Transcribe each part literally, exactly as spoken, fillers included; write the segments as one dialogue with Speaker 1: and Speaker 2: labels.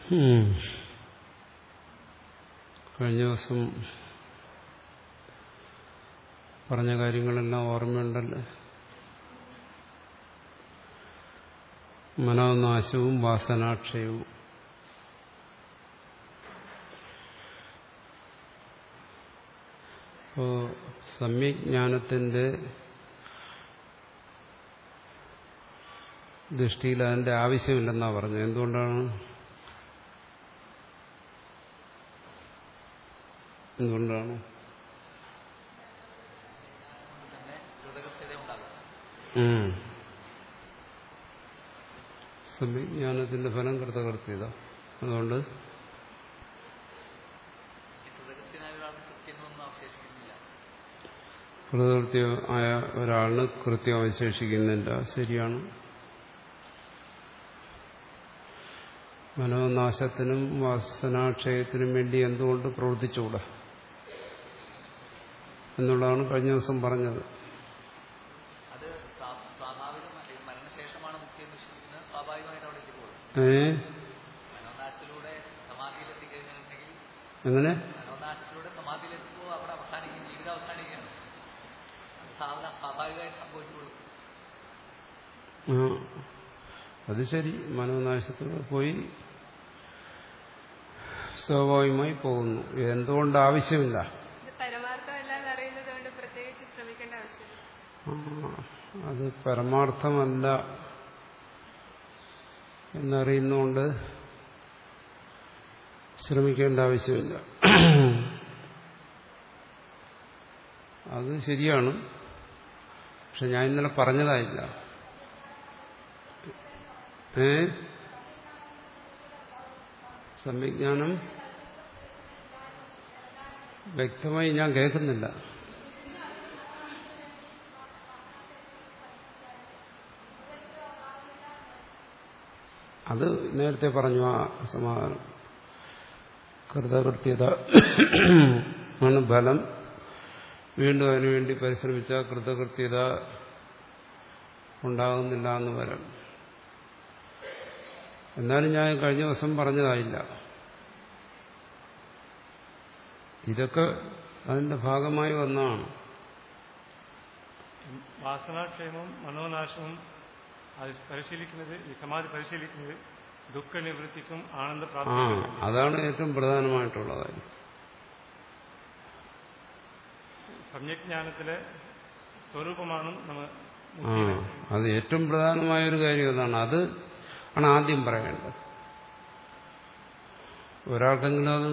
Speaker 1: കഴിഞ്ഞ ദിവസം പറഞ്ഞ കാര്യങ്ങളെല്ലാം ഓർമ്മയുണ്ടല്ലോ. മനോനാശവും വാസനാക്ഷയവും. ഇപ്പോ സമ്യജ്ഞാനത്തിന്റെ ദൃഷ്ടിയിൽ അതിന്റെ ആവശ്യമില്ലെന്നാ പറഞ്ഞത്. എന്തുകൊണ്ടാണ് എന്തുകൊണ്ടാണ് സമ്യജ്ഞാനത്തിന്റെ ഫലം കൃതകൃത്യത. അതുകൊണ്ട് കൃതകൃത്യമായ ഒരാളിന് കൃത്യം അവശേഷിക്കുന്നില്ല. ശരിയാണ്. മനോനാശത്തിനും വാസനാക്ഷയത്തിനും വേണ്ടി എന്തുകൊണ്ട് പ്രവർത്തിച്ചുകൂടാ എന്നുള്ളതാണ് കഴിഞ്ഞ ദിവസം പറഞ്ഞത്. ഏ എങ്ങനെ ആ അത് ശരി. മനോനാശത്തിലൂടെ പോയി സ്വാഭാവികമായി പോകുന്നു. എന്തുകൊണ്ട് ആവശ്യമില്ല? അത് പരമാർത്ഥമല്ല എന്നറിയുന്നതുകൊണ്ട് ശ്രമിക്കേണ്ട ആവശ്യമില്ല. അത് ശരിയാണ്. പക്ഷെ ഞാൻ ഇന്നലെ പറഞ്ഞതായില്ല. ഏ സമ്യജ്ഞാനം വ്യക്തമായി ഞാൻ കേൾക്കുന്നില്ല. അത് നേരത്തെ പറഞ്ഞു. ആ സമാധാനം കൃതകൃത്യത ആണ് ഫലം. വീണ്ടും അതിനുവേണ്ടി പരിശ്രമിച്ചാൽ കൃതകൃത്യത ഉണ്ടാകുന്നില്ല എന്ന് വരാം. എന്നാലും ഞാൻ കഴിഞ്ഞ ദിവസം പറഞ്ഞതായില്ല. ഇതൊക്കെ അതിന്റെ ഭാഗമായി വന്നതാണ്.
Speaker 2: വാസനാക്ഷയവും മനോനാശവും പരിശീലിക്കുന്നത്, ഈ സമാധി പരിശീലിക്കുന്നത് ദുഃഖ നിവൃത്തിക്കും ആനന്ദപ്രാപ്തി.
Speaker 1: ആ അതാണ് ഏറ്റവും പ്രധാനമായിട്ടുള്ള കാര്യം.
Speaker 2: സമ്യജ്ഞാനത്തിലെ സ്വരൂപമാണ് നമ്മൾ.
Speaker 1: ആ അത് ഏറ്റവും പ്രധാനമായൊരു കാര്യം അതാണ്. അത് ആണ് ആദ്യം പറയേണ്ടത്. ഒരാൾക്കെങ്കിലും അത്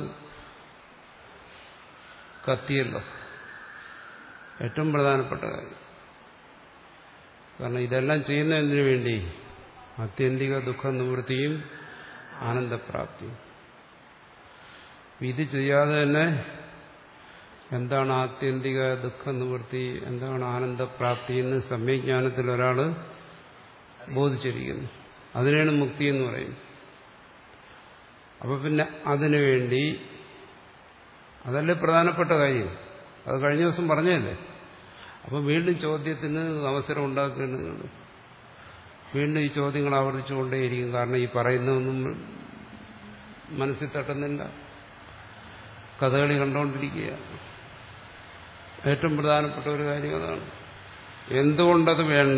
Speaker 1: കത്തിയല്ലോ. ഏറ്റവും പ്രധാനപ്പെട്ട കാര്യം. കാരണം ഇതെല്ലാം ചെയ്യുന്നതിന് വേണ്ടി ആത്യന്തിക ദുഃഖ നിവൃത്തിയും ആനന്ദപ്രാപ്തിയും. ഇത് ചെയ്യാതെ തന്നെ എന്താണ് ആത്യന്തിക ദുഃഖ നിവൃത്തി, എന്താണ് ആനന്ദപ്രാപ്തി എന്ന് സമ്യജ്ഞാനത്തിൽ ഒരാൾ ബോധിച്ചിരിക്കുന്നു. അതിനാണ് മുക്തി എന്ന് പറയുന്നത്. അപ്പൊ പിന്നെ അതിനുവേണ്ടി അതല്ലേ പ്രധാനപ്പെട്ട കാര്യം. അത് കഴിഞ്ഞ ദിവസം പറഞ്ഞതല്ലേ. അപ്പൊ വീണ്ടും ചോദ്യത്തിന് അവസരം ഉണ്ടാക്കേണ്ടതുണ്ട്. വീണ്ടും ഈ ചോദ്യങ്ങൾ ആവർത്തിച്ചുകൊണ്ടേയിരിക്കും. കാരണം ഈ പറയുന്നതൊന്നും മനസ്സിൽ തട്ടുന്നില്ല. കഥകളി കണ്ടുകൊണ്ടിരിക്കുക. ഏറ്റവും പ്രധാനപ്പെട്ട ഒരു കാര്യം അതാണ്. എന്തുകൊണ്ടത് വേണ്ട?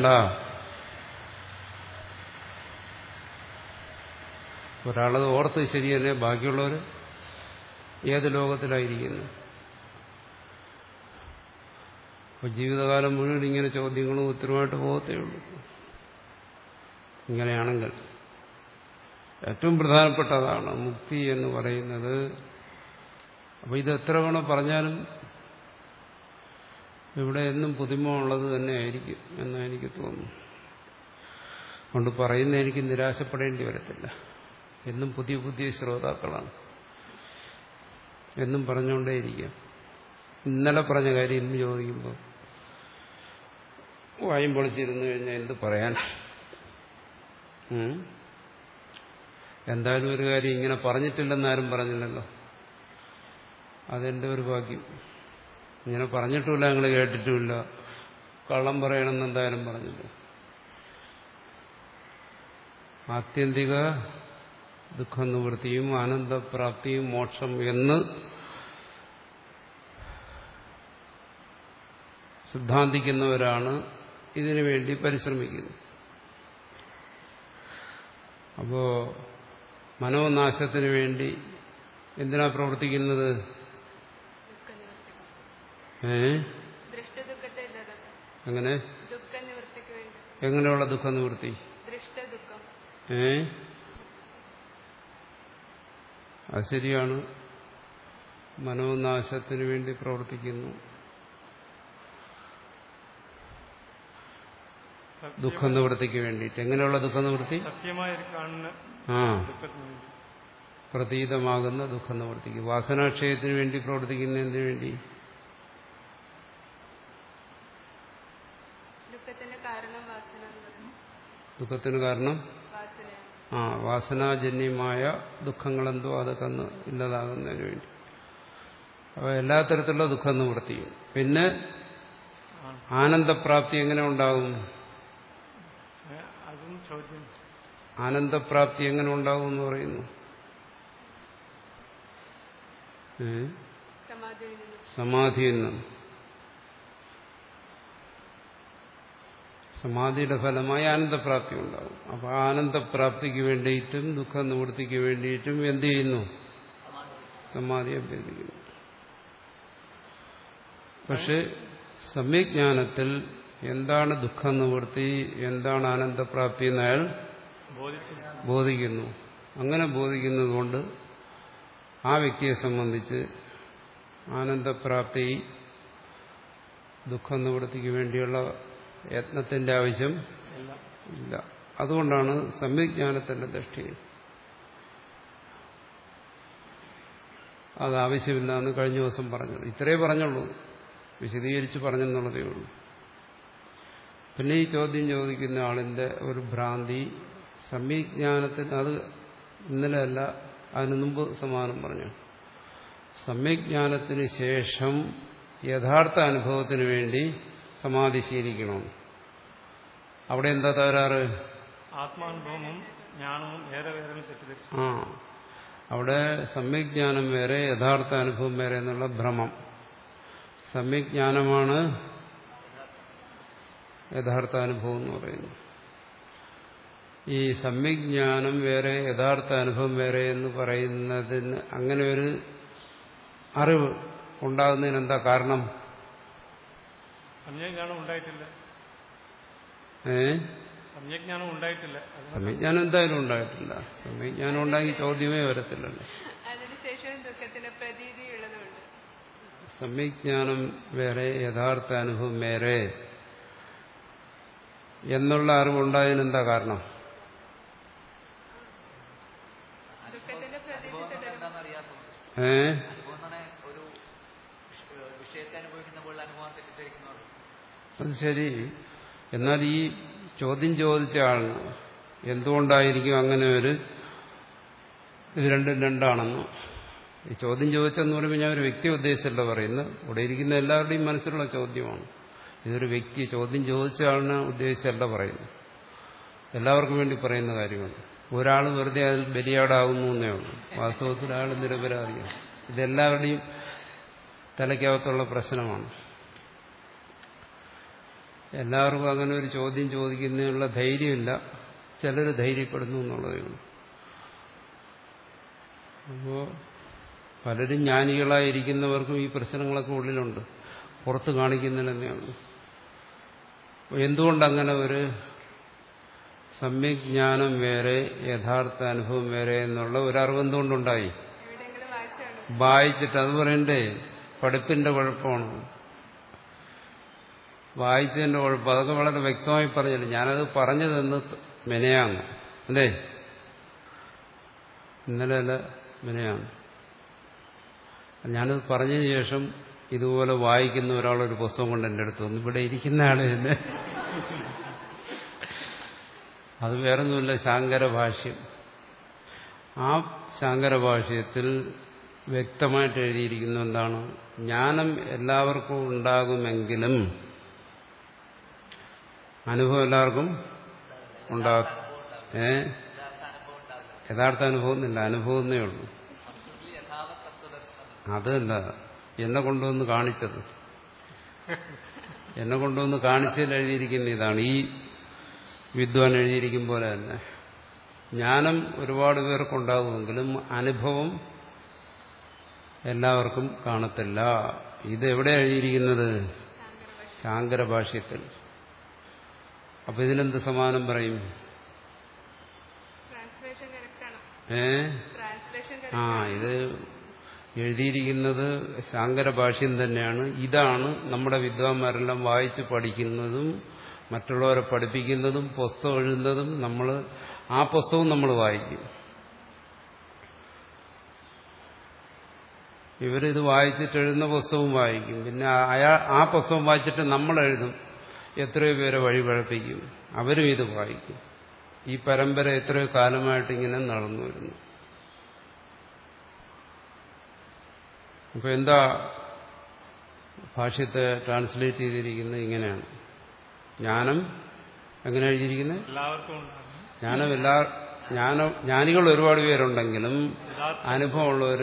Speaker 1: ഒരാളത് ഓർത്ത് ശരി തന്നെ. ബാക്കിയുള്ളവർ ഏത് ലോകത്തിലായിരിക്കുന്നു? അപ്പോൾ ജീവിതകാലം മുഴുവൻ ഇങ്ങനെ ചോദ്യങ്ങളും ഉത്തരവായിട്ട് പോകത്തേ ഉള്ളൂ. ഇങ്ങനെയാണെങ്കിൽ ഏറ്റവും പ്രധാനപ്പെട്ടതാണ് മുക്തി എന്ന് പറയുന്നത്. അപ്പോൾ ഇത് എത്ര തവണ പറഞ്ഞാലും ഇവിടെ എന്നും പുതുമ ഉള്ളത് തന്നെ ആയിരിക്കും എന്ന് എനിക്ക് തോന്നുന്നു. അതുകൊണ്ട് പറയുന്ന എനിക്ക് നിരാശപ്പെടേണ്ടി വരത്തില്ല. എന്നും പുതിയ പുതിയ ശ്രോതാക്കളാണ്. എന്നും പറഞ്ഞുകൊണ്ടേയിരിക്കാം. ഇന്നലെ പറഞ്ഞ കാര്യം ഇന്ന് ചോദിക്കുമ്പോൾ വായും പൊളിച്ചിരുന്നു കഴിഞ്ഞാൽ എന്ത് പറയാൻ? എന്തായാലും ഒരു കാര്യം ഇങ്ങനെ പറഞ്ഞിട്ടില്ലെന്നാരും പറഞ്ഞില്ലല്ലോ. അതെന്റെ ഒരു ഭാഗ്യം. ഇങ്ങനെ പറഞ്ഞിട്ടുമില്ല, ഞങ്ങൾ കേട്ടിട്ടുമില്ല. കള്ളം പറയണമെന്ന് എന്തായാലും പറഞ്ഞില്ല. ആത്യന്തിക ദുഃഖനിവൃത്തിയും ആനന്ദപ്രാപ്തിയും മോക്ഷം എന്ന് സിദ്ധാന്തിക്കുന്നവരാണ് ഇതിനു വേണ്ടി പരിശ്രമിക്കുന്നത്. അപ്പോ മനോനാശത്തിന് വേണ്ടി എന്തിനാ പ്രവർത്തിക്കുന്നത്? ഏ എങ്ങനെ എങ്ങനെയുള്ള ദുഃഖനിവൃത്തി? ഏ അത് ശരിയാണ്, മനോനാശത്തിന് വേണ്ടി പ്രവർത്തിക്കുന്നു. ദുഃഖനിവൃത്തിക്ക് വേണ്ടിയിട്ട്. എങ്ങനെയുള്ള ദുഃഖനിവൃത്തി? ആ പ്രതീതമാകുന്ന ദുഃഖനിവൃത്തിക്ക്. വാസനാക്ഷയത്തിന് വേണ്ടി പ്രവർത്തിക്കുന്ന എന്തിനു വേണ്ടി? ദുഃഖത്തിന് കാരണം ആ വാസനാജന്യമായ ദുഃഖങ്ങളെന്തോ അതൊക്കെ ഇല്ലാതാകുന്നതിന് വേണ്ടി. അപ്പോൾ എല്ലാ തരത്തിലുള്ള ദുഃഖനിവൃത്തിയും. പിന്നെ ആനന്ദപ്രാപ്തി എങ്ങനെ ഉണ്ടാകും? ആനന്ദപ്രാപ്തി എങ്ങനെ ഉണ്ടാകും എന്ന് പറയുന്നു? സമാധിയിൽ നിന്നും. സമാധിയുടെ ഫലമായി ആനന്ദപ്രാപ്തി ഉണ്ടാകും. അപ്പൊ ആനന്ദപ്രാപ്തിക്ക് വേണ്ടിയിട്ടും ദുഃഖനിവൃത്തിക്ക് വേണ്ടിയിട്ടും എന്ത് ചെയ്യുന്നു? സമാധി അഭ്യസിക്കുന്നു. പക്ഷെ സമ്യജ്ഞാനത്തിൽ എന്താണ് ദുഃഖനിവൃത്തി, എന്താണ് ആനന്ദപ്രാപ്തി എന്ന് അയാൾ ബോധിക്കുന്നു. അങ്ങനെ ബോധിക്കുന്നത് കൊണ്ട് ആ വ്യക്തിയെ സംബന്ധിച്ച് ആനന്ദപ്രാപ്തി ദുഃഖനിവൃത്തിക്ക് വേണ്ടിയുള്ള യത്നത്തിന്റെ ആവശ്യം ഇല്ല. അതുകൊണ്ടാണ് സമ്യജ്ഞാനത്തിന്റെ ദൃഷ്ടിയിൽ അത് ആവശ്യമില്ല എന്ന് കഴിഞ്ഞ ദിവസം പറഞ്ഞത്. ഇത്രേ പറഞ്ഞുള്ളൂ, വിശദീകരിച്ച് പറഞ്ഞെന്നുള്ളതേ ഉള്ളൂ. പിന്നെ ഈ ചോദ്യം ചോദിക്കുന്ന ആളിന്റെ ഒരു ഭ്രാന്തി, സമ്യജ്ഞാനത്തിന്, അത് ഇന്നലെ അല്ല അതിനു മുമ്പ് സമാനം പറഞ്ഞു, സമ്യജ്ഞാനത്തിന് ശേഷം യഥാർത്ഥ അനുഭവത്തിന് വേണ്ടി സമാധി ശീലിക്കണം. അവിടെ എന്താ തകരാറ്?
Speaker 2: ആത്മാനുഭവവും ജ്ഞാനവും വേറെ വേറെ തെറ്റിദ്ധരിച്ചു.
Speaker 1: ആ അവിടെ സമ്യജ്ഞാനം വേറെ, യഥാർത്ഥ അനുഭവം വേറെ എന്നുള്ള ഭ്രമം. സമ്യജ്ഞാനമാണ് യഥാർത്ഥ അനുഭവം എന്ന് പറയുന്നു. ഈ സമ്യജ്ഞാനം വേറെ യഥാർത്ഥ അനുഭവം വേറെ എന്ന് പറയുന്നതിന് അങ്ങനെ ഒരു അറിവ് ഉണ്ടാകുന്നതിന് എന്താ കാരണം?
Speaker 2: സമ്യജ്ഞാനം ഉണ്ടായിട്ടില്ല.
Speaker 1: ഏ
Speaker 2: സമ്യജ്ഞാനം ഉണ്ടായിട്ടില്ല.
Speaker 1: സമ്യജ്ഞാനം എന്തായാലും ഉണ്ടായിട്ടില്ല. സമ്യജ്ഞാനം ഉണ്ടാക്കി ചോദ്യമേ വരത്തില്ലല്ലോ. സമ്യജ്ഞാനം വേറെ യഥാർത്ഥ അനുഭവം വേറെ എന്നുള്ള അറിവുണ്ടായതിന് എന്താ കാരണം? ഏ അത് ശരി. എന്നാൽ ഈ ചോദ്യം ചോദിച്ച ആളിന് എന്തുകൊണ്ടായിരിക്കും അങ്ങനെ ഒരു ഇത് രണ്ടും രണ്ടാണെന്ന്? ഈ ചോദ്യം ചോദിച്ചെന്ന് പറയുമ്പോൾ ഞാൻ ഒരു വ്യക്തി ഉദ്ദേശിച്ചല്ല പറയുന്നത്, ഇവിടെ ഇരിക്കുന്ന എല്ലാവരുടെയും മനസ്സിലുള്ള ചോദ്യമാണ്. ഇതൊരു വ്യക്തി ചോദ്യം ചോദിച്ച ആളിനെ ഉദ്ദേശിച്ചല്ല പറയുന്നത്, എല്ലാവർക്കും വേണ്ടി പറയുന്ന കാര്യമാണ്. ഒരാൾ വെറുതെ അതിൽ ബലിയാടാകുന്നു എന്നേ ഉള്ളൂ. വാസ്തവത്തിൽ ആൾ നിരപരാധിയാണ്. ഇതെല്ലാവരുടെയും തലയ്ക്കകത്തുള്ള പ്രശ്നമാണ്. എല്ലാവർക്കും അങ്ങനെ ഒരു ചോദ്യം ചോദിക്കുന്നതിനുള്ള ധൈര്യമില്ല. ചിലർ ധൈര്യപ്പെടുന്നു എന്നുള്ളതേ ഉള്ളൂ. അപ്പോൾ പലരും ജ്ഞാനികളായിരിക്കുന്നവർക്കും ഈ പ്രശ്നങ്ങളൊക്കെ ഉള്ളിലുണ്ട്, പുറത്ത് കാണിക്കുന്നതിനെ ഉള്ളൂ. എന്തുകൊണ്ടങ്ങനെ ഒരു സമ്യജ്ഞാനം വേറെ യഥാർത്ഥ അനുഭവം വേറെ എന്നുള്ള ഒരറിവ് എന്തുകൊണ്ടുണ്ടായി? വായിച്ചിട്ട്. അത് പറയണ്ടേ, പഠിപ്പിന്റെ കുഴപ്പമാണ്, വായിച്ചതിന്റെ കുഴപ്പം. അതൊക്കെ വളരെ വ്യക്തമായി പറഞ്ഞില്ല. ഞാനത് പറഞ്ഞതെന്ന് മെനയാണ്, അല്ലേ? ഇന്നലെ അല്ല, മെനയാണ്. ഞാനത് പറഞ്ഞതിന് ശേഷം ഇതുപോലെ വായിക്കുന്ന ഒരാളൊരു പുസ്തകം കൊണ്ട് എൻ്റെ അടുത്ത് വന്നു. ഇവിടെ ഇരിക്കുന്ന ആള് തന്നെ. അത് വേറൊന്നുമില്ല, ശാങ്കരഭാഷ്യം. ആ ശാങ്കരഭാഷ്യത്തിൽ വ്യക്തമായിട്ട് എഴുതിയിരിക്കുന്ന എന്താണ്? ജ്ഞാനം എല്ലാവർക്കും ഉണ്ടാകുമെങ്കിലും അനുഭവം എല്ലാവർക്കും ഉണ്ടാകും. ഏ യഥാർത്ഥ അനുഭവം എന്നില്ല, അനുഭവന്നേ ഉള്ളൂ. അതല്ല എന്നെ കൊണ്ടുവന്ന് കാണിച്ചത്, എന്നെ കൊണ്ടുവന്ന് കാണിച്ചതിൽ എഴുതിയിരിക്കുന്ന ഇതാണ്. ഈ വിദ്വാൻ എഴുതിയിരിക്കും പോലെ തന്നെ ജ്ഞാനം ഒരുപാട് പേർക്കുണ്ടാകുമെങ്കിലും അനുഭവം എല്ലാവർക്കും കാണത്തില്ല. ഇതെവിടെ എഴുതിയിരിക്കുന്നത്? ശാങ്കര ഭാഷ്യത്തിൽ. അപ്പൊ ഇതിനെന്ത് സമാനം പറയും? ഏ ആ ഇത് എഴുതിയിരിക്കുന്നത് ശാങ്കര ഭാഷ്യം തന്നെയാണ്. ഇതാണ് നമ്മുടെ വിദ്വാൻമാരെല്ലാം വായിച്ച് പഠിക്കുന്നതും മറ്റുള്ളവരെ പഠിപ്പിക്കുന്നതും പുസ്തകം എഴുതുന്നതും. നമ്മൾ ആ പുസ്തകവും നമ്മൾ വായിക്കും. ഇവരിത് വായിച്ചിട്ട് എഴുതുന്ന പുസ്തകവും വായിക്കും. പിന്നെ അയാൾ ആ പുസ്തകം വായിച്ചിട്ട് നമ്മൾ എഴുതും. എത്രയോ പേരെ വഴി പഴപ്പിക്കും. അവരും ഇത് വായിക്കും. ഈ പരമ്പര എത്രയോ കാലമായിട്ട് ഇങ്ങനെ നടന്നു വരുന്നു. അപ്പൊ എന്താ ഭാഷ്യത്തെ ട്രാൻസ്ലേറ്റ് ചെയ്തിരിക്കുന്നത്? ഇങ്ങനെയാണ്. ജ്ഞാനം എങ്ങനെ എഴുതിയിരിക്കുന്നത്? ജ്ഞാനം എല്ലാ ജ്ഞാനം ജ്ഞാനികൾ ഒരുപാട് പേരുണ്ടെങ്കിലും അനുഭവമുള്ളവർ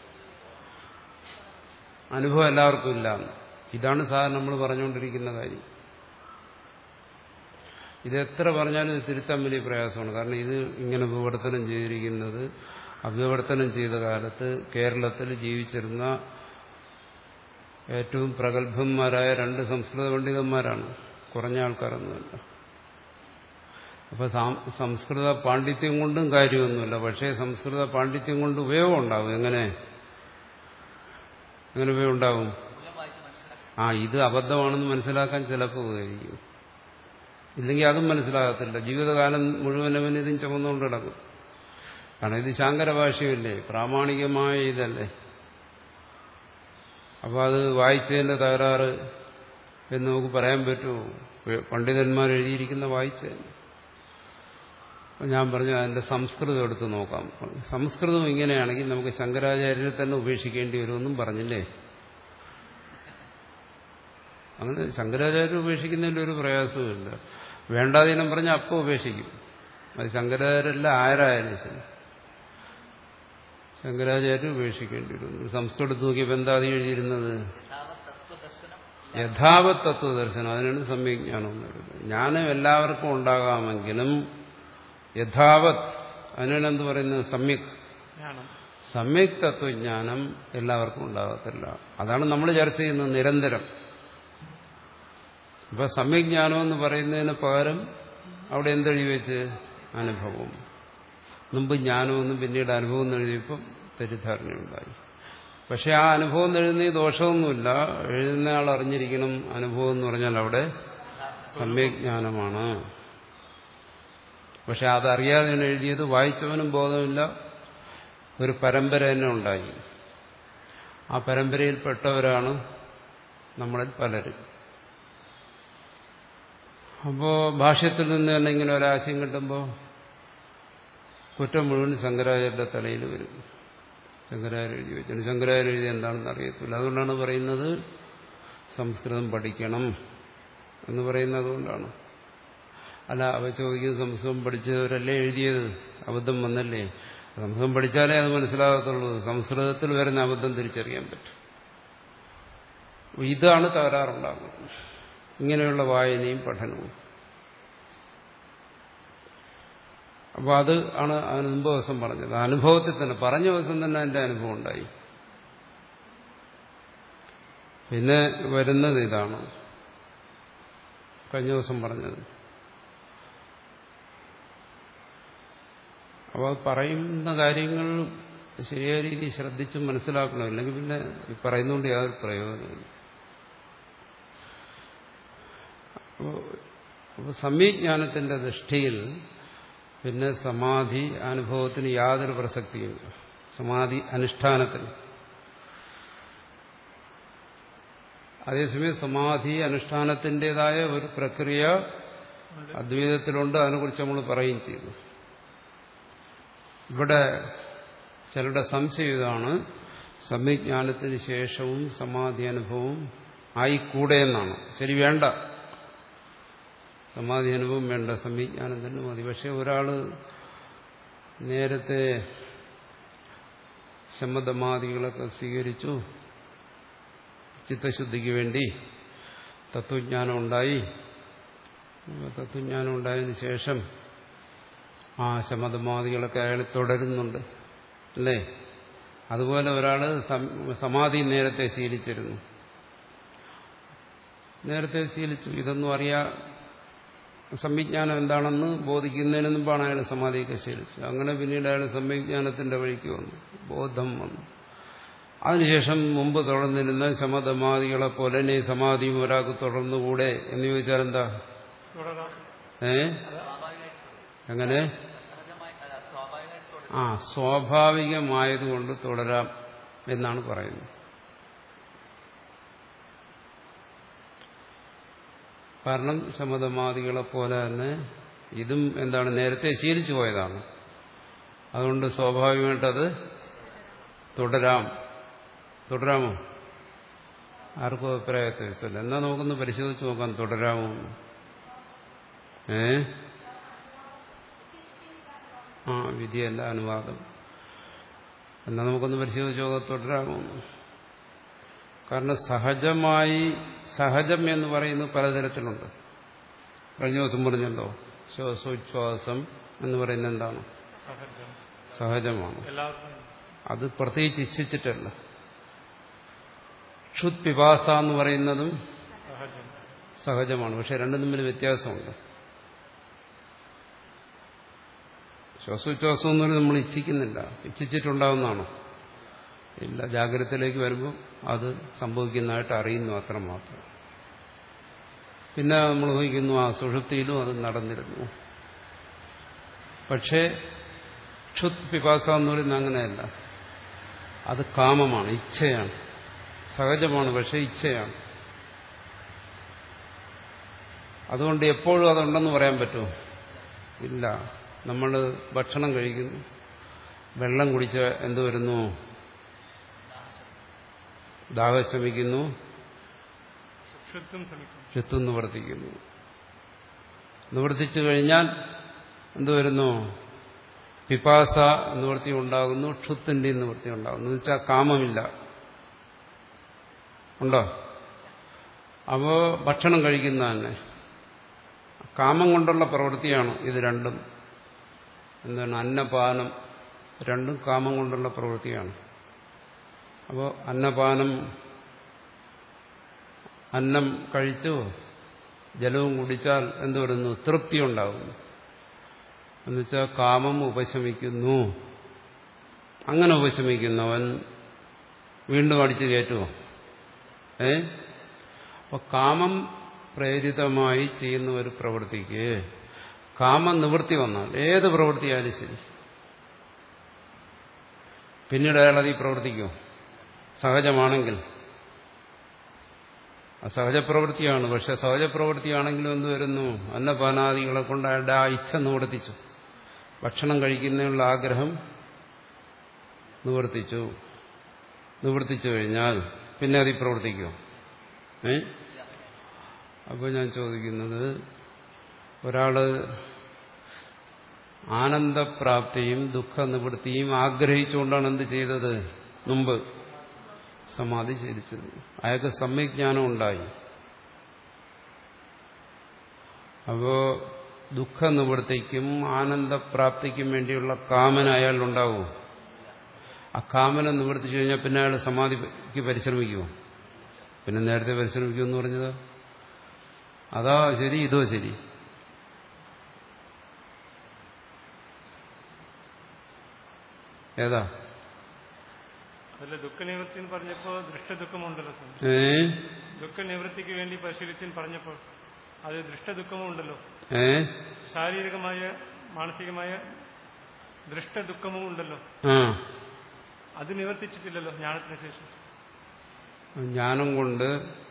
Speaker 1: അനുഭവം എല്ലാവർക്കും ഇല്ല. ഇതാണ് സാധാരണ നമ്മൾ പറഞ്ഞുകൊണ്ടിരിക്കുന്ന കാര്യം. ഇതെത്ര പറഞ്ഞാലും ഇത് തിരുത്താൻ വലിയ പ്രയാസമാണ്. കാരണം ഇത് ഇങ്ങനെ വിവർത്തനം ചെയ്തിരിക്കുന്നത് അവിവർത്തനം ചെയ്ത കാലത്ത് കേരളത്തിൽ ജീവിച്ചിരുന്ന ഏറ്റവും പ്രഗത്ഭന്മാരായ രണ്ട് സംസ്കൃത പണ്ഡിതന്മാരാണ്. കുറഞ്ഞ ആൾക്കാരൊന്നുമല്ല. അപ്പൊ സംസ്കൃത പാണ്ഡിത്യം കൊണ്ടും കാര്യമൊന്നുമില്ല. പക്ഷേ സംസ്കൃത പാണ്ഡിത്യം കൊണ്ട് ഉപയോഗം ഉണ്ടാവും. എങ്ങനെ എങ്ങനെ ഉപയോഗം ഉണ്ടാവും? ആ ഇത് അബദ്ധമാണെന്ന് മനസ്സിലാക്കാൻ ചിലപ്പോൾ ഉപകരിക്കും. ഇല്ലെങ്കിൽ അതും മനസ്സിലാകത്തില്ല. ജീവിതകാലം മുഴുവനവൻ ഇതും ചുമന്നുകൊണ്ട് കിടക്കും. കാരണം ഇത് ശാങ്കര ഭാഷയല്ലേ, പ്രാമാണികമായ ഇതല്ലേ. അപ്പോൾ അത് വായിച്ചതിന്റെ തകരാറ് എന്ന് നമുക്ക് പറയാൻ പറ്റുമോ? പണ്ഡിതന്മാർ എഴുതിയിരിക്കുന്ന വായിച്ചതന്നെ. ഞാൻ പറഞ്ഞു അതിന്റെ സംസ്കൃതം എടുത്ത് നോക്കാം. സംസ്കൃതം ഇങ്ങനെയാണെങ്കിൽ നമുക്ക് ശങ്കരാചാര്യരെ തന്നെ ഉപേക്ഷിക്കേണ്ടി വരുമെന്നും പറഞ്ഞില്ലേ. അങ്ങനെ ശങ്കരാചാര്യരെ ഉപേക്ഷിക്കുന്നതിൽ ഒരു പ്രയാസവുമില്ല. വേണ്ടാതീനം പറഞ്ഞാൽ അപ്പം ഉപേക്ഷിക്കും. അത് ശങ്കരാചാര്യല്ല ആരായാലും ശരി, ശങ്കരാചാര്യർ ഉപേക്ഷിക്കേണ്ടി വരും. സംസ്കൃതം നോക്കിയപ്പോൾ എന്താ അത് എഴുതിയിരുന്നത്? യഥാവത് തത്വദർശനം. അതിനാണ് സമ്യജ്ഞാനം എന്ന് പറയുന്നത്. ജ്ഞാനം എല്ലാവർക്കും ഉണ്ടാകാമെങ്കിലും യഥാവത്, അതിനാണ് എന്ത് പറയുന്നത്? സമ്യക് സമ്യക് തത്വജ്ഞാനം എല്ലാവർക്കും ഉണ്ടാകത്തില്ല. അതാണ് നമ്മൾ ചർച്ച ചെയ്യുന്നത് നിരന്തരം. ഇപ്പൊ സമ്യജ്ഞാനം എന്ന് പറയുന്നതിന് പകരം അവിടെ എന്തെഴുതി വെച്ച്? അനുഭവം. മുമ്പ് ജ്ഞാനമൊന്നും പിന്നീട് അനുഭവം എന്ന് എഴുതിയപ്പം തെറ്റിദ്ധാരണയുണ്ടായി. പക്ഷെ ആ അനുഭവം എഴുതുന്ന ദോഷമൊന്നുമില്ല. എഴുതുന്ന ആൾ അറിഞ്ഞിരിക്കണം അനുഭവം എന്ന് പറഞ്ഞാൽ അവിടെ സമ്യജ്ഞാനമാണ്. പക്ഷെ അതറിയാതെയാണ് എഴുതിയത്. വായിച്ചവനും ബോധമില്ല. ഒരു പരമ്പര തന്നെ ഉണ്ടായി. ആ പരമ്പരയിൽപ്പെട്ടവരാണ് നമ്മളിൽ പലരും. അപ്പോൾ ഭാഷ്യത്തിൽ നിന്ന് തന്നെ ഇങ്ങനെ ഒരാശയം കിട്ടുമ്പോൾ കുറ്റം മുഴുവൻ ശങ്കരാചാര്യരുടെ തലയിൽ വരും. ശങ്കരാചാര്യ എഴുതി വെച്ചിട്ടുണ്ട്. ശങ്കരാചാര്യ എഴുതി എന്താണെന്ന് അറിയത്തില്ല. അതുകൊണ്ടാണ് പറയുന്നത് സംസ്കൃതം പഠിക്കണം എന്ന് പറയുന്നത്. അതുകൊണ്ടാണ്. അല്ല, അവ ചോദിക്കുന്നത് സംസ്കൃതം പഠിച്ചവരല്ലേ എഴുതിയത്, അബദ്ധം വന്നല്ലേ? സംസ്കൃതം പഠിച്ചാലേ അത് മനസ്സിലാകത്തുള്ളൂ. സംസ്കൃതത്തിൽ വരുന്ന അബദ്ധം തിരിച്ചറിയാൻ പറ്റും. ഇതാണ് തകരാറുണ്ടാകുന്നത്, ഇങ്ങനെയുള്ള വായനയും പഠനവും. അപ്പോൾ അത് ആണ് അതിന് മുമ്പ് ദിവസം പറഞ്ഞത്. അനുഭവത്തിൽ തന്നെ പറഞ്ഞ ദിവസം തന്നെ അതിൻ്റെ അനുഭവം ഉണ്ടായി. പിന്നെ വരുന്നത് ഇതാണ് കഴിഞ്ഞ ദിവസം പറഞ്ഞത്. അപ്പോൾ പറയുന്ന കാര്യങ്ങൾ ശരിയായ രീതിയിൽ ശ്രദ്ധിച്ച് മനസ്സിലാക്കണം. ഇല്ലെങ്കിൽ പിന്നെ ഈ പറയുന്നതുകൊണ്ട് യാതൊരു പ്രയോജനമില്ല. അപ്പോൾ സമ്യജ്ഞാനത്തിന്റെ ദൃഷ്ടിയിൽ പിന്നെ സമാധി അനുഭവത്തിന് യാതൊരു പ്രസക്തിയുമില്ല. സമാധി അനുഷ്ഠാനത്തിന്. അതേസമയം സമാധി അനുഷ്ഠാനത്തിൻ്റെതായ ഒരു പ്രക്രിയ അദ്വൈതത്തിലുണ്ട്. അതിനെക്കുറിച്ച് നമ്മൾ പറയുകയും ചെയ്തു. ഇവിടെ ചിലരുടെ സംശയം ഇതാണ്, സമ്യജ്ഞാനത്തിന് ശേഷവും സമാധി അനുഭവം ആയിക്കൂടെ എന്നാണ്. ശരി, വേണ്ട, സമാധി അനുഭവം വേണ്ട, സമ്യജ്ഞാനം തന്നെ മതി. പക്ഷെ ഒരാൾ നേരത്തെ ശമദമാദികളൊക്കെ സ്വീകരിച്ചു, ചിത്തശുദ്ധിക്ക് വേണ്ടി തത്വജ്ഞാനം ഉണ്ടായി. തത്വജ്ഞാനം ഉണ്ടായതിനു ശേഷം ആ ശമദമാദികളൊക്കെ അയാൾ തുടരുന്നുണ്ട്, അല്ലേ? അതുപോലെ ഒരാൾ സമാധി നേരത്തെ ശീലിച്ചിരുന്നു, നേരത്തെ ശീലിച്ചു. ഇതൊന്നും അറിയാ സംവിജ്ഞാനം എന്താണെന്ന് ബോധിക്കുന്നതിന് മുമ്പാണ് അയാൾ സമാധിയൊക്കെ ശീലിച്ചത്. അങ്ങനെ പിന്നീട് അയാൾ സംവിജ്ഞാനത്തിന്റെ വഴിക്ക് വന്നു, ബോധം വന്നു. അതിനുശേഷം മുമ്പ് തുടർന്നിരുന്ന ശമദമാദികളെ പോലെ തന്നെ സമാധിയും ഒരാൾക്ക് തുടർന്നുകൂടെ എന്ന് ചോദിച്ചാൽ എന്താ? ഏ എങ്ങനെ? ആ സ്വാഭാവികമായതുകൊണ്ട് തുടരാം എന്നാണ് പറയുന്നത്. കാരണം ശമദമാദികളെ പോലെ തന്നെ ഇതും എന്താണ്, നേരത്തെ ശീലിച്ചു പോയതാണ്. അതുകൊണ്ട് സ്വാഭാവികമായിട്ടത് തുടരാം. തുടരാമോ? ആർക്കും അഭിപ്രായ വ്യത്യാസമില്ല. എന്നാ നമുക്കൊന്ന് പരിശോധിച്ച് നോക്കാം, തുടരാമോ? ഏ ആ വിധിയല്ല, അനുവാദം. എന്നാ നമുക്കൊന്ന് പരിശോധിച്ച് നോക്കാം, തുടരാമോ? കാരണം സഹജമായി, സഹജം എന്ന് പറയുന്നത് പലതരത്തിലുണ്ട്. കഴിഞ്ഞ ദിവസം പറഞ്ഞല്ലോ, ശ്വാസോച്ഛ്വാസം എന്ന് പറയുന്നത് എന്താണ്? സഹജമാണ്. അത് പ്രത്യേകിച്ച് ഇച്ഛിച്ചിട്ടല്ല. ക്ഷുത് പിപാസ എന്ന് പറയുന്നതും സഹജമാണ്. പക്ഷെ രണ്ടും തമ്മിൽ വ്യത്യാസമുണ്ട്. ശ്വാസോച്ഛ്വാസം എന്ന് പറയുന്നത് നമ്മൾ ഇച്ഛിക്കുന്നില്ല, ഇച്ഛിച്ചിട്ടുണ്ടാവുന്നതാണോ? ഇല്ല. ജാഗ്രതയിലേക്ക് വരുമ്പോൾ അത് സംഭവിക്കുന്നതായിട്ട് അറിയുന്നു, അത്രമാത്രം. പിന്നെ നമ്മൾ ഊഹിക്കുന്നു ആ സുഷുപ്തിയിലും അത് നടന്നിരുന്നു. പക്ഷേ ക്ഷുത് പിപാസ എന്ന് പറയുന്നത് അങ്ങനെയല്ല. അത് കാമമാണ്, ഇച്ഛയാണ്. സഹജമാണ്, പക്ഷെ ഇച്ഛയാണ്. അതുകൊണ്ട് എപ്പോഴും അതുണ്ടെന്ന് പറയാൻ പറ്റുമോ? ഇല്ല. നമ്മൾ ഭക്ഷണം കഴിക്കുന്നു, വെള്ളം കുടിച്ച എന്ത് വരുന്നു? ദാഹം ശമിക്കുന്നു, ക്ഷുത്തും നിവർത്തിക്കുന്നു. നിവർത്തിച്ചു കഴിഞ്ഞാൽ എന്ത് വരുന്നു? പിപാസ നിവൃത്തി ഉണ്ടാകുന്നു, ക്ഷുത്തിന്റെ നിവൃത്തി ഉണ്ടാകുന്നു. എന്ന് വെച്ചാൽ കാമമില്ല. ഉണ്ടോ? അപ്പോ ഭക്ഷണം കഴിക്കുന്ന തന്നെ കാമം കൊണ്ടുള്ള പ്രവൃത്തിയാണ് ഇത് രണ്ടും. എന്താണ്? അന്നപാനം രണ്ടും കാമം കൊണ്ടുള്ള പ്രവൃത്തിയാണ്. അപ്പോൾ അന്നപാനം, അന്നം കഴിച്ചു ജലവും കുടിച്ചാൽ എന്ത് വരുന്നു? തൃപ്തി ഉണ്ടാകുന്നു. എന്നുവെച്ചാൽ കാമം ഉപശമിക്കുന്നു. അങ്ങനെ ഉപശമിക്കുന്നവൻ വീണ്ടും അടിച്ചു കയറ്റുമോ? ഏ അപ്പൊ കാമം പ്രേരിതമായി ചെയ്യുന്ന ഒരു പ്രവൃത്തിക്ക് കാമം നിവൃത്തി വന്നാൽ ഏത് പ്രവൃത്തിയായാലും ശരി, പിന്നീട് അയാൾ അത് ഈ പ്രവർത്തിക്കുമോ? സഹജമാണെങ്കിൽ. സഹജപ്രവൃത്തിയാണ്. പക്ഷെ സഹജപ്രവൃത്തിയാണെങ്കിലും എന്ത് വരുന്നു? അന്നപാനാദികളെ കൊണ്ട് അയാളുടെ ആ ഇച്ഛ നിവർത്തിച്ചു. ഭക്ഷണം കഴിക്കുന്നതിനുള്ള ആഗ്രഹം നിവർത്തിച്ചു. നിവർത്തിച്ചു കഴിഞ്ഞാൽ പിന്നെ അത് പ്രവർത്തിക്കുമോ? ഏ അപ്പോൾ ഞാൻ ചോദിക്കുന്നത്, ഒരാള് ആനന്ദപ്രാപ്തിയും ദുഃഖനിവൃത്തിയും ആഗ്രഹിച്ചുകൊണ്ടാണ് എന്ത് ചെയ്തത്? മുമ്പ് സമാധി ശീലിച്ചത്. അയാൾക്ക് സമ്യജ്ഞാനം ഉണ്ടായി. അപ്പോ ദുഃഖനിവൃത്തിക്കും ആനന്ദപ്രാപ്തിക്കും വേണ്ടിയുള്ള കാമന അയാളുണ്ടാവും. ആ കാമന നിവർത്തിച്ചു കഴിഞ്ഞാൽ പിന്നെ അയാൾ സമാധിക്ക് പരിശ്രമിക്കുമോ? പിന്നെ നേരത്തെ പരിശ്രമിക്കുമെന്ന് പറഞ്ഞത് അതാ ശരി, ഇതോ ശരി? ഏതാ?
Speaker 2: അല്ല, ദുഃഖനിവൃത്തി പറഞ്ഞപ്പോ ദൃഷ്ടദുഃഖമുണ്ടല്ലോ.
Speaker 1: ഏ
Speaker 2: ദുഃഖനിവൃത്തിക്ക് വേണ്ടി പരിശീലിച്ചു പറഞ്ഞപ്പോൾ അത് ദൃഷ്ടദുഃഖമും ഉണ്ടല്ലോ.
Speaker 1: ഏ
Speaker 2: ശാരീരികമായ മാനസികമായ ദൃഷ്ടദുഃഖമും ഉണ്ടല്ലോ.
Speaker 1: ആ
Speaker 2: അത് നിവർത്തിച്ചിട്ടില്ലല്ലോ ജ്ഞാനത്തിന് ശേഷം.
Speaker 1: ജ്ഞാനം കൊണ്ട്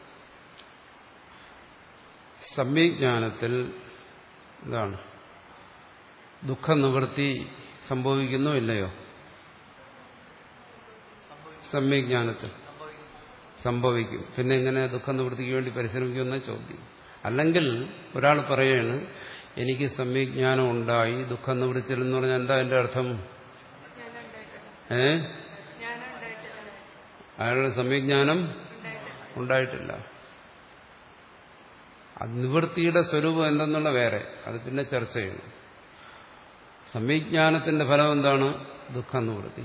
Speaker 1: സമ്യജ്ഞാനത്തിൽ എന്താണ്? ദുഃഖനിവൃത്തി സംഭവിക്കുന്നോ ഇല്ലയോ? സമ്യജ്ഞാനത്തിൽ സംഭവിക്കും. പിന്നെ എങ്ങനെ ദുഃഖനിവൃത്തിക്ക് വേണ്ടി പരിശ്രമിക്കുമെന്ന ചോദ്യം. അല്ലെങ്കിൽ ഒരാൾ പറയാണ്, എനിക്ക് സമ്യജ്ഞാനം ഉണ്ടായി ദുഃഖം നിവൃത്തിയിൽ എന്ന് പറഞ്ഞാൽ എന്താ എന്റെ അർത്ഥം? ഏ അയാളുടെ സമ്യജ്ഞാനം ഉണ്ടായിട്ടില്ല. അത് നിവൃത്തിയുടെ സ്വരൂപം എന്തെന്നുള്ള വേറെ, അത് പിന്നെ ചർച്ച ചെയ്യണം. സമ്യജ്ഞാനത്തിന്റെ ഫലം എന്താണ്? ദുഃഖം നിവൃത്തി.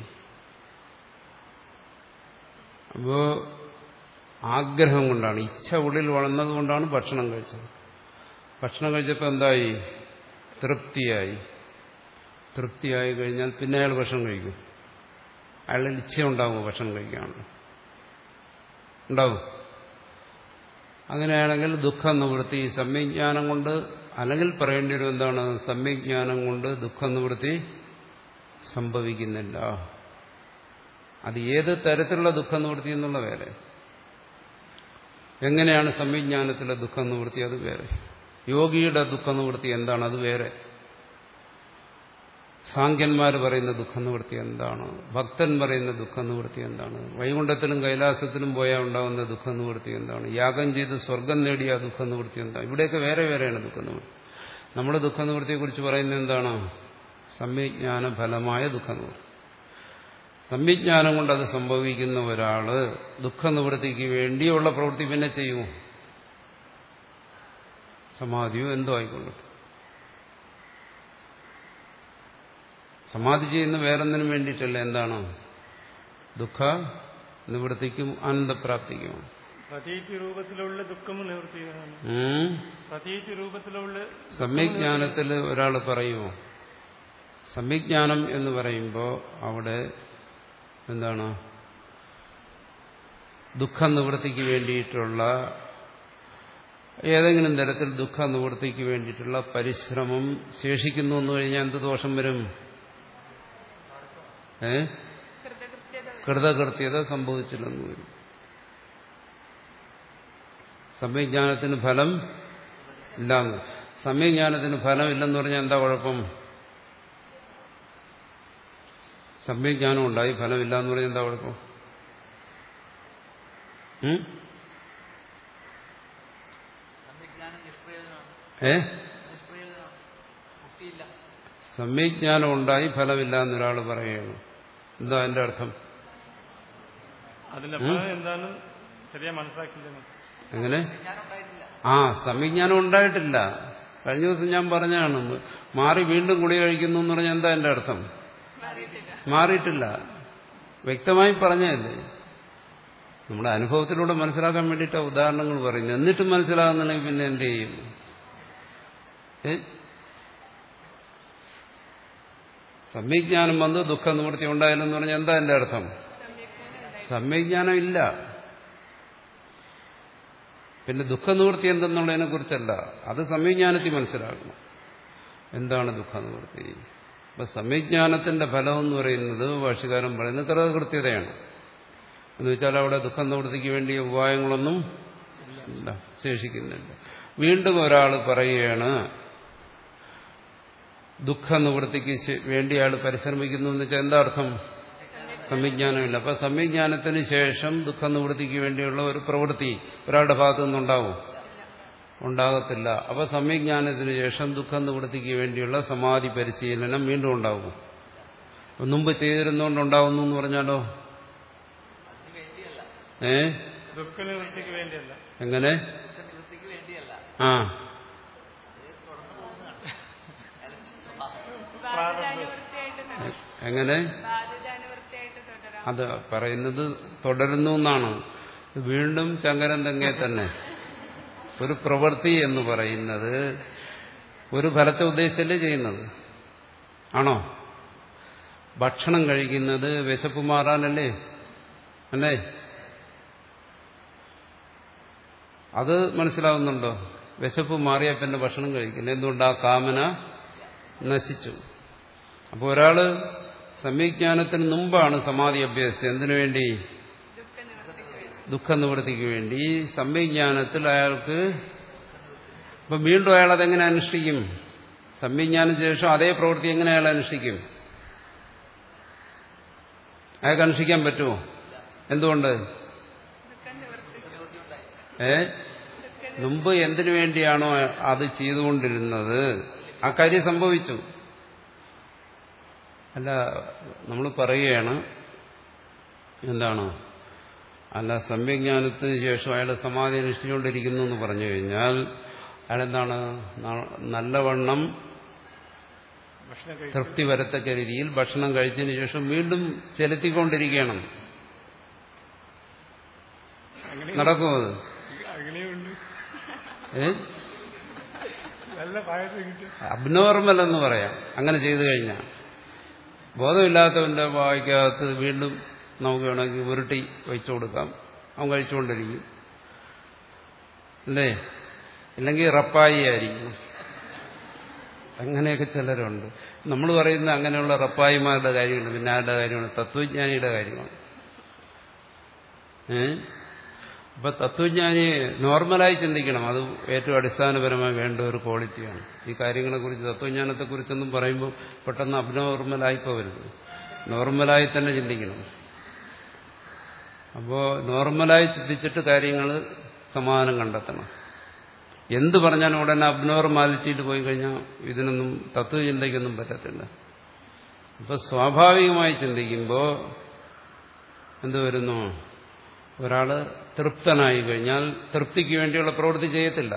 Speaker 1: അപ്പോ ആഗ്രഹം കൊണ്ടാണ്, ഇച്ഛ ഉള്ളിൽ വളർന്നതുകൊണ്ടാണ് ഭക്ഷണം കഴിച്ചത്. ഭക്ഷണം കഴിച്ചപ്പോൾ എന്തായി? തൃപ്തിയായി. തൃപ്തിയായി കഴിഞ്ഞാൽ പിന്നെ അയാൾ ഭക്ഷണം കഴിക്കും. അയാളിൽ ഇച്ഛ ഉണ്ടാകുമോ ഭക്ഷണം കഴിക്കാനുള്ള? ഉണ്ടാവും. അങ്ങനെയാണെങ്കിൽ ദുഃഖം നിവൃത്തി സമ്യജ്ഞാനം കൊണ്ട്, അല്ലെങ്കിൽ പറയേണ്ടി വരും എന്താണ്? സമ്യജ്ഞാനം കൊണ്ട് ദുഃഖം നിവൃത്തി സംഭവിക്കുന്നില്ല. അത് ഏത് തരത്തിലുള്ള ദുഃഖം നിവൃത്തി എന്നുള്ള വേറെ. എങ്ങനെയാണ് സമ്യജ്ഞാനത്തിലെ ദുഃഖം നിവൃത്തി? അത് വേറെ. യോഗിയുടെ ദുഃഖം നിവൃത്തി എന്താണ്? അത് വേറെ. സാഖ്യന്മാർ പറയുന്ന ദുഃഖ നിവൃത്തി എന്താണ്? ഭക്തൻ പറയുന്ന ദുഃഖ നിവൃത്തി എന്താണ്? വൈകുണ്ഠത്തിലും കൈലാസത്തിലും പോയാൽ ഉണ്ടാകുന്ന ദുഃഖ നിവൃത്തി എന്താണ്? യാഗം ചെയ്ത് സ്വർഗം നേടിയ ദുഃഖ നിവൃത്തി എന്താണ്? ഇവിടെയൊക്കെ വേറെ വേറെയാണ് ദുഃഖ നിവൃത്തി. നമ്മുടെ ദുഃഖ നിവൃത്തിയെക്കുറിച്ച് പറയുന്നത് എന്താണ്? സമ്യജ്ഞാന ഫലമായ ദുഃഖ നിവൃത്തി. സമ്യജ്ഞാനം കൊണ്ട് അത് സംഭവിക്കുന്ന ഒരാള് ദുഃഖ നിവൃത്തിക്ക് വേണ്ടിയുള്ള പ്രവൃത്തി പിന്നെ ചെയ്യുമോ? സമാധിയോ എന്തോ ആയിക്കൊള്ളട്ടെ. സമാധി ചെയ്യുന്ന വേറൊന്നിനും വേണ്ടിയിട്ടല്ല. എന്താണ്? ദുഃഖ നിവൃത്തിക്കും ആനന്ദപ്രാപ്തിക്കുമാണ്.
Speaker 2: പ്രതീതി രൂപത്തിലുള്ള ദുഃഖവും നിവൃത്തിയാണ്. പ്രതീതി രൂപത്തിലുള്ള
Speaker 1: സമ്യജ്ഞാനത്തിൽ ഒരാൾ പറയുമോ? സമ്യജ്ഞാനം എന്ന് പറയുമ്പോൾ അവിടെ എന്താണ്? ദുഃഖ നിവൃത്തിക്ക് വേണ്ടിയിട്ടുള്ള ഏതെങ്കിലും തരത്തിൽ ദുഃഖ നിവൃത്തിക്ക് വേണ്ടിയിട്ടുള്ള പരിശ്രമം ശേഷിക്കുന്നു എന്ന് കഴിഞ്ഞാൽ എന്ത് ദോഷം വരും? ഏ കൃതകൃത്യത സംഭവിച്ചില്ലെന്ന് വരും. സമ്യജ്ഞാനത്തിന് ഫലം ഇല്ലാന്ന്. സമ്യജ്ഞാനത്തിന് ഫലമില്ലെന്ന് പറഞ്ഞാൽ എന്താ കുഴപ്പം? സമ്യജ്ഞാനം ഉണ്ടായി ഫലമില്ല എന്ന് പറഞ്ഞാൽ എന്താ കുഴപ്പം? ഏ സമ്യജ്ഞാനം ഉണ്ടായി ഫലമില്ല എന്നൊരാൾ പറയുകയാണ്. എന്താ അതിന്റെ അർത്ഥം?
Speaker 2: അതിന്റെ ഫലം എന്താണെന്ന് ശരിയാ മനസ്സിലാക്കില്ല.
Speaker 1: എങ്ങനെ? ആ സമ്യജ്ഞാനം ഉണ്ടായിട്ടില്ല. കഴിഞ്ഞ ദിവസം ഞാൻ പറഞ്ഞാണ്, മാറി വീണ്ടും ഗുളിക കഴിക്കുന്നു എന്ന് പറഞ്ഞാൽ എന്താ എന്റെ അർത്ഥം? മാറിയിട്ടില്ല. വ്യക്തമായി പറഞ്ഞതല്ലേ. നമ്മുടെ അനുഭവത്തിലൂടെ മനസ്സിലാക്കാൻ വേണ്ടിയിട്ടാണ് ഉദാഹരണങ്ങൾ പറയുന്നത്. എന്നിട്ടും മനസ്സിലാകുന്നുണ്ടെങ്കിൽ പിന്നെ എന്ത് ചെയ്യും? ഏ സമ്യജ്ഞാനം വന്ന് ദുഃഖ നിവൃത്തി ഉണ്ടായില്ലെന്ന് പറഞ്ഞാൽ എന്താ എന്റെ അർത്ഥം? സമ്യജ്ഞാനം ഇല്ല. പിന്നെ ദുഃഖ നിവൃത്തി എന്തെന്നുള്ളതിനെ കുറിച്ചല്ല, അത് സമ്യജ്ഞാനത്തിൽ മനസ്സിലാക്കണം. എന്താണ് ദുഃഖ നിവൃത്തി? അപ്പൊ സമ്യജ്ഞാനത്തിന്റെ ഫലം എന്ന് പറയുന്നത് ഭാഷ്യകാരൻ പറയുന്നത് കൃതകൃത്യതയാണ്. എന്ന് വെച്ചാൽ അവിടെ ദുഃഖ നിവൃത്തിക്ക് വേണ്ടിയ ഉപായങ്ങളൊന്നും ഇല്ല, ശേഷിക്കുന്നില്ല. വീണ്ടും ഒരാൾ പറയുകയാണ് ദുഃഖ നിവൃത്തിക്ക് വേണ്ടി അയാൾ പരിശ്രമിക്കുന്നു എന്ന് വെച്ചാൽ എന്താ അർത്ഥം? സമ്യജ്ഞാനമില്ല. അപ്പൊ സമ്യജ്ഞാനത്തിന് ശേഷം ദുഃഖ നിവൃത്തിക്ക് വേണ്ടിയുള്ള ഒരു പ്രവൃത്തി ഒരാളുടെ ഭാഗത്തു നിന്നുണ്ടാവും? ഉണ്ടാകത്തില്ല. അപ്പൊ സമ്യജ്ഞാനത്തിന് ശേഷം ദുഃഖ നിവൃത്തിക്ക് വേണ്ടിയുള്ള സമാധി പരിശീലനം വീണ്ടും ഉണ്ടാവും. മുമ്പ് ചെയ്തിരുന്നോണ്ടുണ്ടാവുന്നു എന്ന് പറഞ്ഞാലോ? ഏ
Speaker 2: ദുഃഖ നിവൃത്തിക്ക് വേണ്ടിയല്ല.
Speaker 1: എങ്ങനെ? ആ എങ്ങനെ? അത് പറയുന്നത് തുടരുന്നു എന്നാണ്. വീണ്ടും ചങ്കരൻ തെങ്ങേ തന്നെ. ഒരു പ്രവൃത്തി എന്ന് പറയുന്നത് ഒരു ഫലത്തെ ഉദ്ദേശിച്ചല്ലേ ചെയ്യുന്നത്? ആണോ? ഭക്ഷണം കഴിക്കുന്നത് വിശപ്പ് മാറാനല്ലേ? അല്ലേ? അത് മനസ്സിലാവുന്നുണ്ടോ? വിശപ്പ് മാറിയാൽ പിന്നെ ഭക്ഷണം കഴിക്കില്ല. എന്തുകൊണ്ട്? ആ കാമന നശിച്ചു. അപ്പോൾ ഒരാള് സമ്യജ്ഞാനത്തിന് മുമ്പാണ് സമാധി അഭ്യസിച്ചത്. എന്തിനു വേണ്ടി? ദുഃഖ നിവൃത്തിക്ക് വേണ്ടി. ഈ സമ്യജ്ഞാനത്തിൽ അയാൾക്ക് ഇപ്പം വീണ്ടും അയാൾ അതെങ്ങനെ അനുഷ്ഠിക്കും? സമ്യജ്ഞാനത്തിന് ശേഷം അതേ പ്രവൃത്തി എങ്ങനെ അയാൾ അനുഷ്ഠിക്കും? അയാൾക്ക് അനുഷ്ഠിക്കാൻ പറ്റുമോ? എന്തുകൊണ്ട്? ഏ മുമ്പ് എന്തിനു വേണ്ടിയാണോ അത് ചെയ്തുകൊണ്ടിരുന്നത് ആ കാര്യം സംഭവിച്ചു. അല്ല, നമ്മൾ പറയുകയാണ് എന്താണ്, അല്ല സമ്യജ്ഞാനത്തിന് ശേഷം അയാൾ സമാധി അനുഷ്ഠിച്ചുകൊണ്ടിരിക്കുന്നു എന്ന് പറഞ്ഞു കഴിഞ്ഞാൽ അയാളെന്താണ് നല്ലവണ്ണം തൃപ്തി വരത്തക്ക രീതിയിൽ ഭക്ഷണം കഴിച്ചതിന് ശേഷം വീണ്ടും ചെലുത്തിക്കൊണ്ടിരിക്കണം. നടക്കുമോ അത്? ഏ അബ്നോർമൽ എന്ന് പറയാം അങ്ങനെ ചെയ്തു കഴിഞ്ഞാൽ. ബോധമില്ലാത്തവന്റെ വായിക്കകത്ത് വീണ്ടും നമുക്ക് വേണമെങ്കിൽ ഉരുട്ടി വെച്ചു കൊടുക്കാം, അവൻ കഴിച്ചുകൊണ്ടിരിക്കും അല്ലേ. ഇല്ലെങ്കിൽ റപ്പായി ആയിരിക്കും. അങ്ങനെയൊക്കെ ചിലരുണ്ട്. നമ്മൾ പറയുന്ന അങ്ങനെയുള്ള റപ്പായിമാരുടെ കാര്യമാണ്. പിന്നെ ആരുടെ കാര്യമാണ്? തത്വജ്ഞാനിയുടെ കാര്യമാണ്. ഏ അപ്പൊ തത്വജ്ഞാനി നോർമലായി ചിന്തിക്കണം. അത് ഏറ്റവും അടിസ്ഥാനപരമായി വേണ്ട ഒരു ക്വാളിറ്റിയാണ്. ഈ കാര്യങ്ങളെക്കുറിച്ച് തത്വജ്ഞാനത്തെക്കുറിച്ചൊന്നും പറയുമ്പോൾ പെട്ടെന്ന് അബ്നോർമലായി പോകരുത്. നോർമലായി തന്നെ ചിന്തിക്കണം. അപ്പോൾ നോർമലായി ചിന്തിച്ചിട്ട് കാര്യങ്ങൾ സമാധാനം കണ്ടെത്തണം. എന്ത് പറഞ്ഞാലും ഉടനെ അബ്നോർമാലിറ്റിയിൽ പോയി കഴിഞ്ഞാൽ ഇതിനൊന്നും തത്വചിന്തയ്ക്കൊന്നും പറ്റത്തില്ല. ഇപ്പൊ സ്വാഭാവികമായി ചിന്തിക്കുമ്പോൾ എന്ത് വരുന്നു? ഒരാള് തൃപ്തനായി കഴിഞ്ഞാൽ തൃപ്തിക്ക് വേണ്ടിയുള്ള പ്രവൃത്തി ചെയ്യത്തില്ല.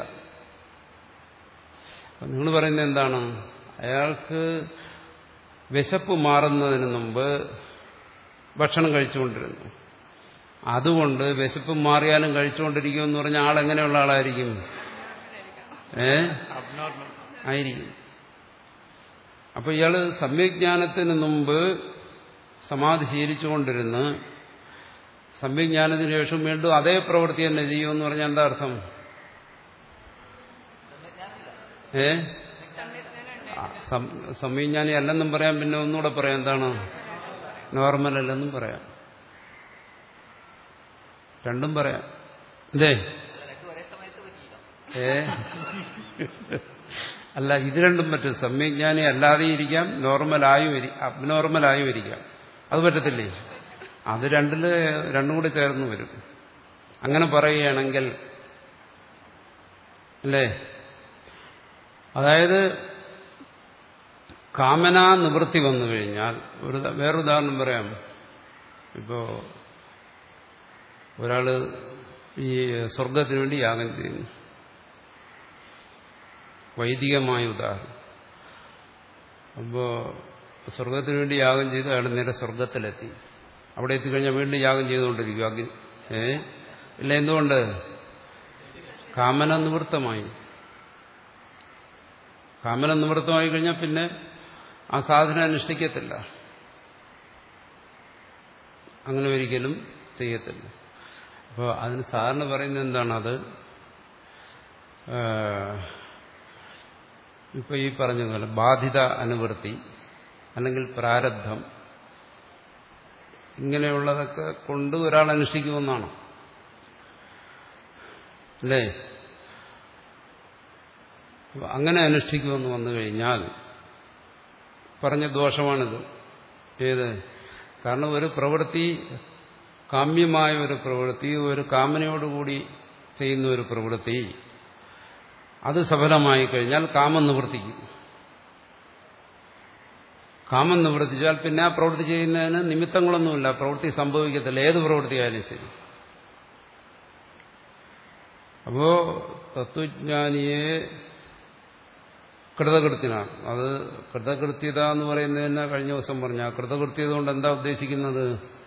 Speaker 1: അപ്പം നിങ്ങൾ പറയുന്നത് എന്താണ്? അയാൾക്ക് വിശപ്പ് മാറുന്നതിന് മുമ്പ് ഭക്ഷണം കഴിച്ചുകൊണ്ടിരുന്നു. അതുകൊണ്ട് വിശപ്പ് മാറിയാലും കഴിച്ചുകൊണ്ടിരിക്കുമെന്ന് പറഞ്ഞാൽ ആളെങ്ങനെയുള്ള ആളായിരിക്കും? ഏ ആയിരിക്കും. അപ്പൊ ഇയാള് സമ്യജ്ഞാനത്തിന് മുമ്പ് സമാധി ശീലിച്ചുകൊണ്ടിരുന്ന് സമ്യജ്ഞാനത്തിന് ശേഷം വീണ്ടും അതേ പ്രവൃത്തി തന്നെ ചെയ്യുമെന്ന് പറഞ്ഞാൽ എന്താ അർത്ഥം? ഏ സമ്യജ്ഞാനി അല്ലെന്നും പറയാം, പിന്നെ ഒന്നുകൂടെ പറയാം എന്താണ്? നോർമൽ അല്ലെന്നും പറയാം. രണ്ടും പറയാം. ഇതേ ഏ അല്ല, ഇത് രണ്ടും പറ്റും. സമ്യജ്ഞാനി അല്ലാതെയും ഇരിക്കാം, നോർമലായും അബ്നോർമലായും ഇരിക്കാം. അത് പറ്റത്തില്ലേ? അത് രണ്ടില് രണ്ടും കൂടി ചേർന്ന് വരും. അങ്ങനെ പറയുകയാണെങ്കിൽ അല്ലേ, അതായത് കാമനാ നിവൃത്തി വന്നു കഴിഞ്ഞാൽ ഒരു വേറൊരു ഉദാഹരണം പറയാം. ഇപ്പോ ഒരാള് ഈ സ്വർഗത്തിന് വേണ്ടി യാഗം ചെയ്യുന്നു. വൈദികമായ ഉദാഹരണം. അപ്പോ സ്വർഗത്തിന് വേണ്ടി യാഗം ചെയ്ത് അയാൾ നേരെ സ്വർഗത്തിലെത്തി. അവിടെ എത്തിക്കഴിഞ്ഞാൽ വീണ്ടും യാഗം ചെയ്തുകൊണ്ടിരിക്കും. അഗ്നി ഏ ഇല്ല, എന്തുകൊണ്ട്? കാമന നിവൃത്തമായി. കാമന നിവൃത്തമായി കഴിഞ്ഞാൽ പിന്നെ ആ സാധന അനുഷ്ഠിക്കത്തില്ല. അങ്ങനെ ഒരിക്കലും ചെയ്യത്തില്ല. അപ്പോൾ അതിന് സാധാരണ പറയുന്നത് എന്താണ്? അത് ഇപ്പൊ ഈ പറഞ്ഞതുപോലെ ബാധിത അനുവൃത്തി അല്ലെങ്കിൽ പ്രാരബ്ധം ഇങ്ങനെയുള്ളതൊക്കെ കൊണ്ട് ഒരാൾ അനുഷ്ഠിക്കുമെന്നാണ് അല്ലേ. അങ്ങനെ അനുഷ്ഠിക്കുമെന്ന് വന്നു കഴിഞ്ഞാൽ പറഞ്ഞ ദോഷമാണിത്. ഏത്? കാരണം ഒരു പ്രവൃത്തി, കാമ്യമായ ഒരു പ്രവൃത്തി, ഒരു കാമനയോടുകൂടി ചെയ്യുന്ന ഒരു പ്രവൃത്തി, അത് സഫലമായി കഴിഞ്ഞാൽ കാമം നിവർത്തിക്കും. കാമം നിവർത്തിച്ചാൽ പിന്നെ ആ പ്രവൃത്തി ചെയ്യുന്നതിന് നിമിത്തങ്ങളൊന്നുമില്ല, പ്രവൃത്തി സംഭവിക്കത്തില്ല. ഏത് പ്രവൃത്തിയായാലും ശരി. അപ്പോ തത്വജ്ഞാനിയെ കൃതകൃത്യനാണ്. അത് കൃതകൃത്യത എന്ന് പറയുന്നതിന് കഴിഞ്ഞ ദിവസം പറഞ്ഞ കൃതകൃത്യത കൊണ്ട് എന്താ ഉദ്ദേശിക്കുന്നത്?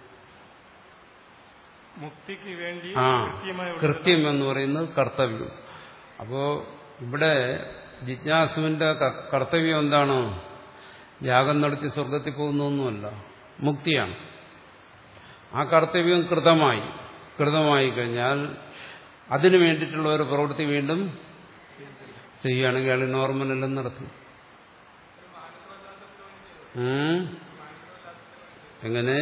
Speaker 2: മുക്തിക്ക് വേണ്ടി
Speaker 1: ആ കൃത്യം എന്ന് പറയുന്നത് കർത്തവ്യം. അപ്പോ ഇവിടെ ജിജ്ഞാസുവിന്റെ കർത്തവ്യം എന്താണ്? യാഗം നടത്തി സ്വർഗത്തിൽ പോകുന്നൊന്നുമല്ല, മുക്തിയാണ്. ആ കർത്തവ്യം കൃതമായി കൃതമായി കഴിഞ്ഞാൽ അതിനു വേണ്ടിയിട്ടുള്ള ഒരു പ്രവൃത്തി വീണ്ടും ചെയ്യുകയാണെങ്കിൽ അയാൾ നോർമലെല്ലാം നടത്തും. എങ്ങനെ?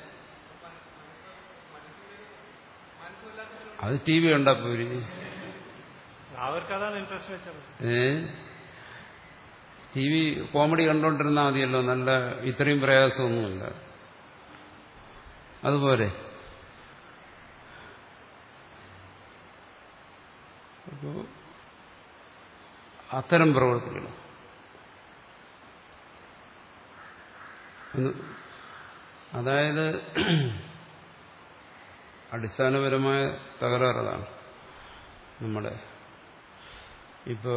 Speaker 1: അത് ടി വി ഉണ്ടാപ്പോര്
Speaker 2: അവർക്കതാണ് ഇൻട്രസ്റ്റ് വെച്ചത്.
Speaker 1: ഏ ടി വി കോമഡി കണ്ടോണ്ടിരുന്നാൽ മതിയല്ലോ, നല്ല ഇത്രയും പ്രയാസമൊന്നുമില്ല. അതുപോലെ അപ്പോൾ അത്തരം പ്രവൃത്തികൾ. അതായത് അടിസ്ഥാനപരമായ തകരാറതാണ് നമ്മുടെ. ഇപ്പോ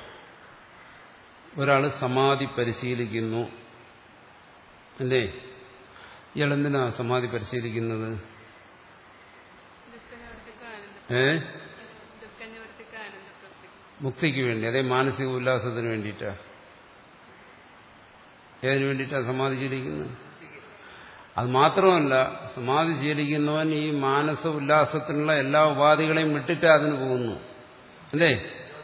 Speaker 1: ഒരാൾ സമാധി പരിശീലിക്കുന്നു അല്ലേ? ഇയാളെന്തിനാ സമാധി പരിശീലിക്കുന്നത്? ഏ മുക്തിക്ക് വേണ്ടി, അതേ മാനസിക ഉല്ലാസത്തിന് വേണ്ടിയിട്ടാ. ഏതിനു വേണ്ടിയിട്ടാണ് സമാധി ശീലിക്കുന്നത്? അത് മാത്രമല്ല, സമാധി ശീലിക്കുന്നവൻ ഈ മാനസ ഉല്ലാസത്തിനുള്ള എല്ലാ ഉപാധികളെയും വിട്ടിട്ട് അതിന് പോകുന്നു അല്ലേ?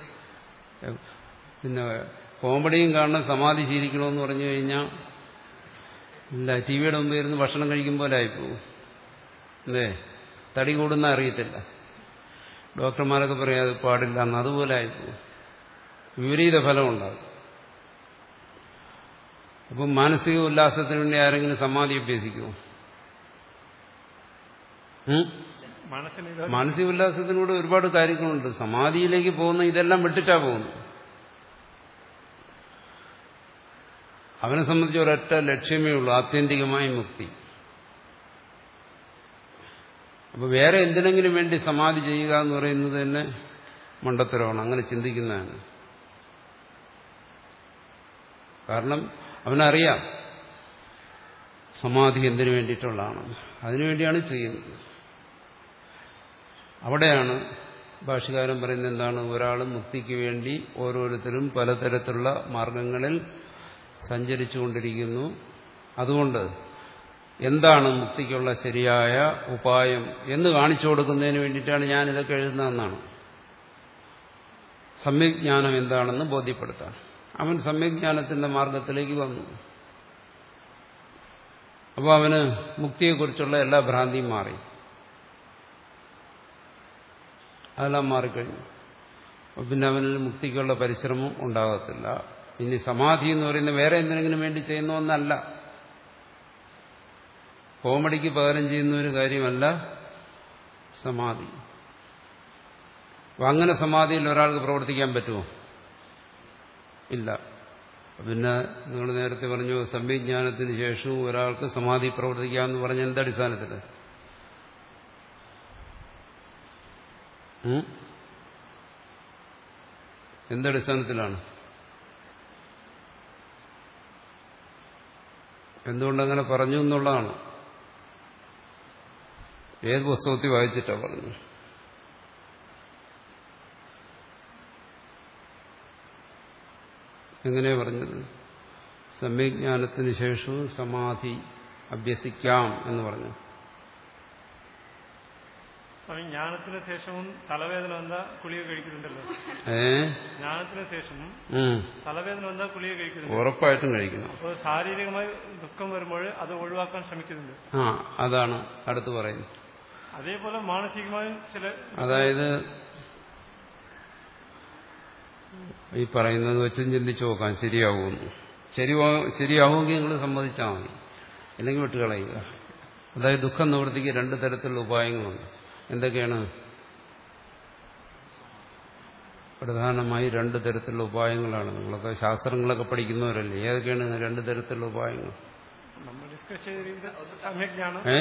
Speaker 1: പിന്നെ കോമഡിയും കാണണം സമാധി ശീലിക്കണമെന്ന് പറഞ്ഞു കഴിഞ്ഞാൽ ഇല്ല, ടി വിയുടെ മുമ്പ് ഇരുന്ന് ഭക്ഷണം കഴിക്കുമ്പോൾ ആയിപ്പോവും അല്ലേ? തടി കൂടുന്ന അറിയത്തില്ല. ഡോക്ടർമാരൊക്കെ പറയാം അത് പാടില്ല എന്ന്, അതുപോലെ ആയിപ്പോവും. വിപരീത ഫലം ഉണ്ടാകും. അപ്പം മാനസിക ഉല്ലാസത്തിന് വേണ്ടി ആരെങ്കിലും സമാധി അഭ്യസിക്കുമോ? മാനസിക ഉല്ലാസത്തിനൂടെ ഒരുപാട് കാര്യങ്ങളുണ്ട്. സമാധിയിലേക്ക് പോകുന്ന ഇതെല്ലാം വിട്ടിട്ടാ പോകുന്നു. അവനെ സംബന്ധിച്ച് ഒരൊറ്റ ലക്ഷ്യമേ ഉള്ളൂ, ആത്യന്തികമായ മുക്തി. അപ്പൊ വേറെ എന്തിനെങ്കിലും വേണ്ടി സമാധി ചെയ്യുക എന്ന് പറയുന്നത് തന്നെ മണ്ടത്തരമാണ്. അങ്ങനെ ചിന്തിക്കുന്നതാണ്. കാരണം അവനറിയാം സമാധി എന്തിനു വേണ്ടിയിട്ടുള്ളതാണ്, അതിനുവേണ്ടിയാണ് ചെയ്യുന്നത്. അവിടെയാണ് ഭാഷ്യകാരൻ പറയുന്നത് എന്താണ്, ഒരാൾ മുക്തിക്ക് വേണ്ടി ഓരോരുത്തരും പലതരത്തിലുള്ള മാർഗങ്ങളിൽ സഞ്ചരിച്ചുകൊണ്ടിരിക്കുന്നു. അതുകൊണ്ട് എന്താണ് മുക്തിക്കുള്ള ശരിയായ ഉപായം എന്ന് കാണിച്ചു കൊടുക്കുന്നതിന് വേണ്ടിയിട്ടാണ് ഞാനിതൊക്കെ എഴുതുന്നതെന്നാണ്. സമ്യജ്ഞാനം എന്താണെന്ന് ബോധ്യപ്പെടുത്താൻ. അവൻ സമ്യജ്ഞാനത്തിന്റെ മാർഗത്തിലേക്ക് വന്നു. അപ്പോൾ അവന് മുക്തിയെക്കുറിച്ചുള്ള എല്ലാ ഭ്രാന്തിയും മാറി. അതെല്ലാം മാറിക്കഴിഞ്ഞു. അപ്പോൾ പിന്നെ അവനിൽ മുക്തിക്കുള്ള പരിശ്രമം ഉണ്ടാകത്തില്ല. ഇനി സമാധി എന്ന് പറയുന്നത് വേറെ എന്തിനെങ്കിലും വേണ്ടി ചെയ്യുന്ന ഒന്നല്ല, കോമഡിക്ക് പകരം ചെയ്യുന്ന ഒരു കാര്യമല്ല സമാധി. അപ്പം അങ്ങനെ സമാധിയിൽ ഒരാൾക്ക് പ്രവർത്തിക്കാൻ പറ്റുമോ? ഇല്ല. പിന്നെ നിങ്ങൾ നേരത്തെ പറഞ്ഞു സമ്യജ്ഞാനത്തിന് ശേഷവും ഒരാൾക്ക് സമാധി പ്രവർത്തിക്കാമെന്ന് പറഞ്ഞ എന്തടിസ്ഥാനത്തിൽ? എന്തടിസ്ഥാനത്തിലാണ്? എന്തുകൊണ്ടങ്ങനെ പറഞ്ഞു എന്നുള്ളതാണ്. ഏത് പുസ്തകത്തിൽ വായിച്ചിട്ടാ പറഞ്ഞു? എങ്ങനെയാ പറഞ്ഞത്? സമ്യജ്ഞാനത്തിന് ശേഷവും സമാധി അഭ്യസിക്കാം എന്ന് പറഞ്ഞു.
Speaker 2: ജ്ഞാനത്തിന് ശേഷവും തലവേദന വന്നാ ഗുളിക കഴിക്കുന്നുണ്ടല്ലോ.
Speaker 1: ഏ
Speaker 2: ജ്ഞാനത്തിന് ശേഷവും തലവേദന വന്നാ ഗുളിക കഴിക്കുന്നുണ്ട്.
Speaker 1: ഉറപ്പായിട്ടും കഴിക്കണം.
Speaker 2: അപ്പോൾ ശാരീരികമായി ദുഃഖം വരുമ്പോൾ അത് ഒഴിവാക്കാൻ ശ്രമിക്കുന്നുണ്ട്.
Speaker 1: ആ അതാണ് അടുത്ത് പറയുന്നത്.
Speaker 2: അതേപോലെ മാനസികമായും ചില,
Speaker 1: അതായത് ഈ പറയുന്നത് വെച്ചും ചിന്തിച്ചു നോക്കാം ശരിയാവുമെന്ന്. ശരി ശരിയാവുമെങ്കിൽ നിങ്ങൾ സമ്മതിച്ചാൽ മതി, അല്ലെങ്കിൽ വിട്ടുകളയുക. അതായത് ദുഃഖം നിവൃത്തിക്ക് രണ്ട് തരത്തിലുള്ള ഉപായങ്ങളുണ്ട്. എന്തൊക്കെയാണ്? പ്രധാനമായി രണ്ട് തരത്തിലുള്ള ഉപായങ്ങളാണ്. നിങ്ങളൊക്കെ ശാസ്ത്രങ്ങളൊക്കെ പഠിക്കുന്നവരല്ലേ, ഏതൊക്കെയാണ് രണ്ട് തരത്തിലുള്ള ഉപായങ്ങൾ? ഏ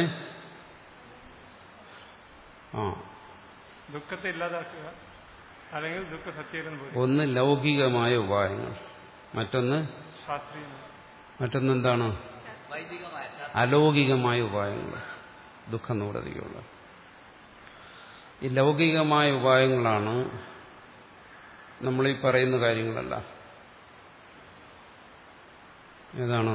Speaker 1: ആ
Speaker 2: ദുഃഖത്തെ ഇല്ലാതാക്കുക, അല്ലെങ്കിൽ ദുഃഖ സത്യം.
Speaker 1: ഒന്ന് ലൗകികമായ ഉപായങ്ങൾ, മറ്റൊന്ന്
Speaker 2: ശാസ്ത്രീയമായ,
Speaker 1: മറ്റൊന്നെന്താണ്? അലൗകികമായ ഉപായങ്ങൾ ദുഃഖം നിവൃത്തിക്കുള്ള. ഈ ലൗകികമായ ഉപായങ്ങളാണ് നമ്മളീ പറയുന്ന കാര്യങ്ങളല്ല. ഏതാണോ?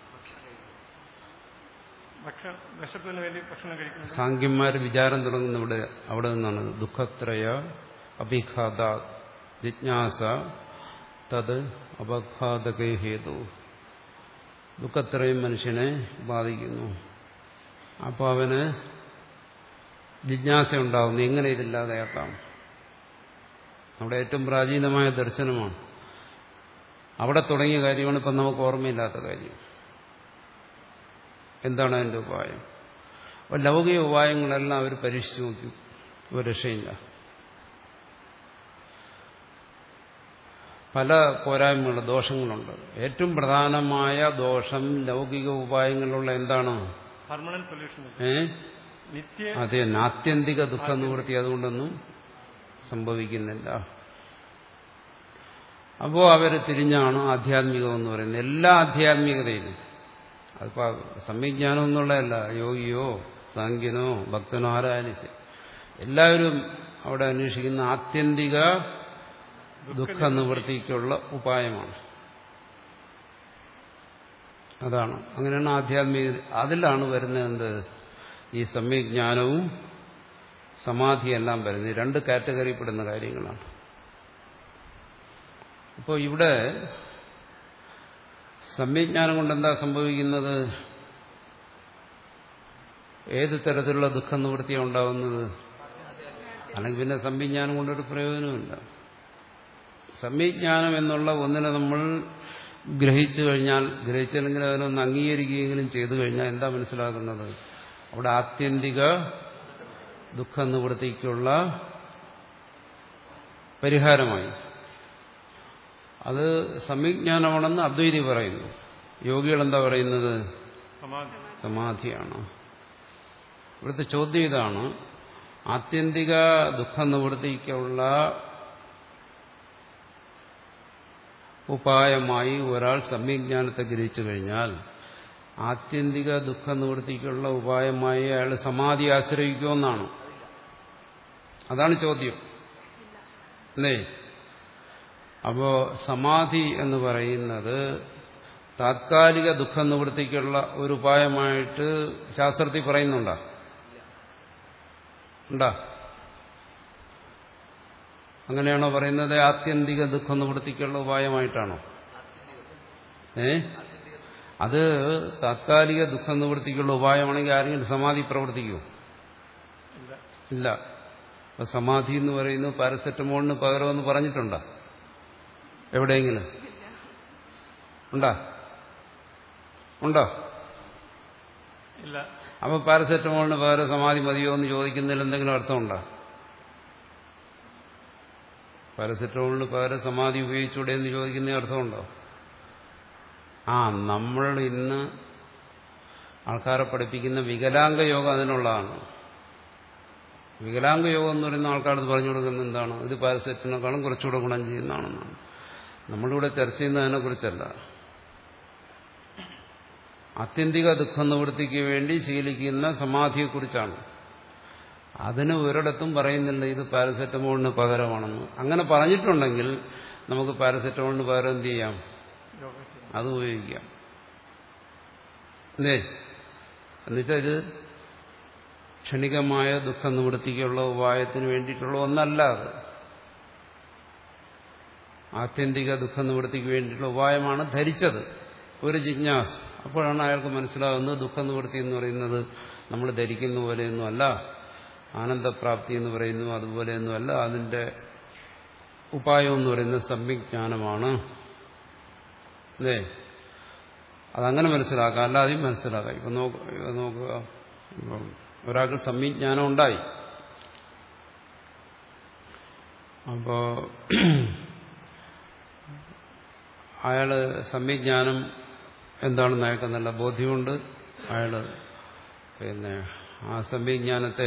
Speaker 2: വിശപ്പിന് വേണ്ടി ഭക്ഷണം കഴിക്കുന്നത്.
Speaker 1: സാഖ്യന്മാർ വിചാരം തുടങ്ങുന്ന ഇവിടെ അവിടെ നിന്നാണ്. ദുഃഖത്രയ അഭിഘാത ജിജ്ഞാസ തത് അപഘാതകേ ഹേതു. ദുഃഖത്രയും മനുഷ്യനെ ബാധിക്കുന്നു. അപ്പോൾ അവന് ജിജ്ഞാസ ഉണ്ടാകുന്നു, എങ്ങനെ ഇതില്ലാതെയാക്കാം. അവിടെ ഏറ്റവും പ്രാചീനമായ ദർശനമാണ്. അവിടെ തുടങ്ങിയ കാര്യമാണ് ഇപ്പം നമുക്ക് ഓർമ്മയില്ലാത്ത കാര്യം. എന്താണ് അതിൻ്റെ ഉപായം? അപ്പോൾ ലൗകിക ഉപായങ്ങളെല്ലാം അവർ പരീക്ഷിച്ചു നോക്കി, ഒരു രക്ഷയില്ല. പല പോരായ്മകളുണ്ട്, ദോഷങ്ങളുണ്ട്. ഏറ്റവും പ്രധാനമായ ദോഷം ലൗകിക ഉപായങ്ങളിലുള്ള എന്താണ്?
Speaker 2: Permanent solution.
Speaker 1: ഏ
Speaker 2: നിത്യ
Speaker 1: അതെ, ആത്യന്തിക ദുഃഖ നിവൃത്തി അതുകൊണ്ടൊന്നും സംഭവിക്കുന്നില്ല. അപ്പോൾ അവർ തിരിഞ്ഞാണ് ആധ്യാത്മികം എന്ന് പറയുന്നത്. എല്ലാ ആധ്യാത്മികതയിലും അതിപ്പോ സംവിജ്ഞാനം എന്നുള്ളതല്ല, യോഗിയോ സാഖ്യനോ ഭക്തനോ ആരായാലും ശരി, എല്ലാവരും അവിടെ അന്വേഷിക്കുന്ന ആത്യന്തിക ദുഃഖ നിവൃത്തിക്കുള്ള ഉപായമാണ്. അതാണ്, അങ്ങനെയാണ് ആധ്യാത്മിക. അതിലാണ് വരുന്നത് എന്ത്? ഈ സമ്യജ്ഞാനവും സമാധിയെല്ലാം വരുന്നത് രണ്ട് കാറ്റഗറിപ്പെടുന്ന കാര്യങ്ങളാണ്. അപ്പോൾ ഇവിടെ സമ്യജ്ഞാനം കൊണ്ട് എന്താ സംഭവിക്കുന്നത്? ഏത് തരത്തിലുള്ള ദുഃഖ നിവൃത്തിയാണ് ഉണ്ടാകുന്നത്? അല്ലെങ്കിൽ പിന്നെ സമ്യജ്ഞാനം കൊണ്ടൊരു പ്രയോജനമില്ല. സമ്യജ്ഞാനം എന്നുള്ള ഒന്നിനെ നമ്മൾ ഗ്രഹിച്ചു കഴിഞ്ഞാൽ, ഗ്രഹിച്ചില്ലെങ്കിൽ അതിനൊന്ന് അംഗീകരിക്കുകയെങ്കിലും ചെയ്തു കഴിഞ്ഞാൽ എന്താ മനസ്സിലാക്കുന്നത്? അവിടെ ആത്യന്തിക ദുഃഖ നിവൃത്തിക്കുള്ള പരിഹാരമായി. അത് സമ്യജ്ഞാനമാണെന്ന് അദ്വൈതി പറയുന്നു. യോഗികൾ എന്താ പറയുന്നത്? സമാധിയാണ്. ഇവിടുത്തെ ചോദ്യം ഇതാണ്, ആത്യന്തിക ദുഃഖ നിവൃത്തിക്കുള്ള ഉപായമായി ഒരാൾ സമ്യജ്ഞാനത്തെ ഗ്രഹിച്ചു കഴിഞ്ഞാൽ ആത്യന്തിക ദുഃഖ നിവൃത്തിക്കുള്ള ഉപായമായി അയാൾ സമാധി ആശ്രയിക്കുമെന്നാണ്. അതാണ് ചോദ്യം അല്ലേ? അപ്പോ സമാധി എന്ന് പറയുന്നത് താത്കാലിക ദുഃഖ നിവൃത്തിക്കുള്ള ഒരു ഉപായമായിട്ട് ശാസ്ത്രത്തിൽ പറയുന്നുണ്ടോ? ഉണ്ടാ? അങ്ങനെയാണോ പറയുന്നത്? ആത്യന്തിക ദുഃഖ നിവൃത്തിക്കുള്ള ഉപായമായിട്ടാണോ? ഏ അത് താത്കാലിക ദുഃഖ നിവൃത്തിക്കുള്ള ഉപായമാണെങ്കിൽ ആരെങ്കിലും സമാധി പ്രവർത്തിക്കുമോ? ഇല്ല. അപ്പൊ സമാധി എന്ന് പറയുന്നത് പാരസെറ്റമോളിന് പകരമെന്ന് പറഞ്ഞിട്ടുണ്ടോ എവിടെയെങ്കിലും? ഉണ്ടോ? ഉണ്ടോ?
Speaker 2: ഇല്ല.
Speaker 1: അപ്പൊ പാരസെറ്റമോളിന് പകരം സമാധി മതിയോ എന്ന് ചോദിക്കുന്നതിൽ എന്തെങ്കിലും അർത്ഥമുണ്ടോ? പാരസെറ്റമോളിന് പകരം സമാധി ഉപയോഗിച്ചൂടെ എന്ന് ചോദിക്കുന്നതിന് അർത്ഥമുണ്ടോ? ആ നമ്മൾ ഇന്ന് ആൾക്കാരെ പഠിപ്പിക്കുന്ന വികലാംഗ യോഗം അതിനുള്ളതാണ്. വികലാംഗ യോഗം എന്ന് പറയുന്ന ആൾക്കാർക്ക് പറഞ്ഞു കൊടുക്കുന്നത് എന്താണ്? ഇത് പാരസെറ്റിനേക്കാളും കുറച്ചുകൂടെ ഗുണം ചെയ്യുന്നതാണെന്നാണ്. നമ്മളിവിടെ ചർച്ച ചെയ്യുന്നതിനെ കുറിച്ചല്ല, ആത്യന്തിക ദുഃഖ നിവൃത്തിക്ക് വേണ്ടി ശീലിക്കുന്ന സമാധിയെക്കുറിച്ചാണ്. അതിന് ഒരിടത്തും പറയുന്നില്ല ഇത് പാരസെറ്റമോളിന് പകരമാണെന്ന്. അങ്ങനെ പറഞ്ഞിട്ടുണ്ടെങ്കിൽ നമുക്ക് പാരസെറ്റമോളിന് പകരം എന്ത് ചെയ്യാം? അത് ഉപയോഗിക്കാം. അല്ലേ? എന്നുവെച്ചാൽ ഇത് ക്ഷണികമായ ദുഃഖ നിവൃത്തിക്കുള്ള ഉപായത്തിന് വേണ്ടിയിട്ടുള്ള ഒന്നല്ല. അത് ആത്യന്തിക ദുഃഖ നിവൃത്തിക്ക് വേണ്ടിയിട്ടുള്ള ഉപായമാണ് ധരിച്ചത് ഒരു ജിജ്ഞാസ. അപ്പോഴാണ് അയാൾക്ക് മനസ്സിലാകുന്നത് ദുഃഖ നിവൃത്തി എന്ന് പറയുന്നത് നമ്മൾ ധരിക്കുന്ന പോലെയൊന്നുമല്ല, ആനന്ദപ്രാപ്തി എന്ന് പറയുന്നു അതുപോലെയൊന്നുമല്ല, അതിന്റെ ഉപായം എന്ന് പറയുന്നത് സമ്യജ്ഞാനമാണ്. അല്ലേ? അതങ്ങനെ മനസ്സിലാക്കാം, അല്ലാതെയും മനസ്സിലാക്കാം. ഇപ്പൊ നോക്കുക, ഒരാൾക്ക് സമ്യജ്ഞാനം ഉണ്ടായി. അപ്പോ അയാള് സമ്യജ്ഞാനം എന്താണെന്ന് അയാൾക്ക് നല്ല ബോധ്യമുണ്ട്. അയാള് പിന്നെ ആ സമ്യജ്ഞാനത്തെ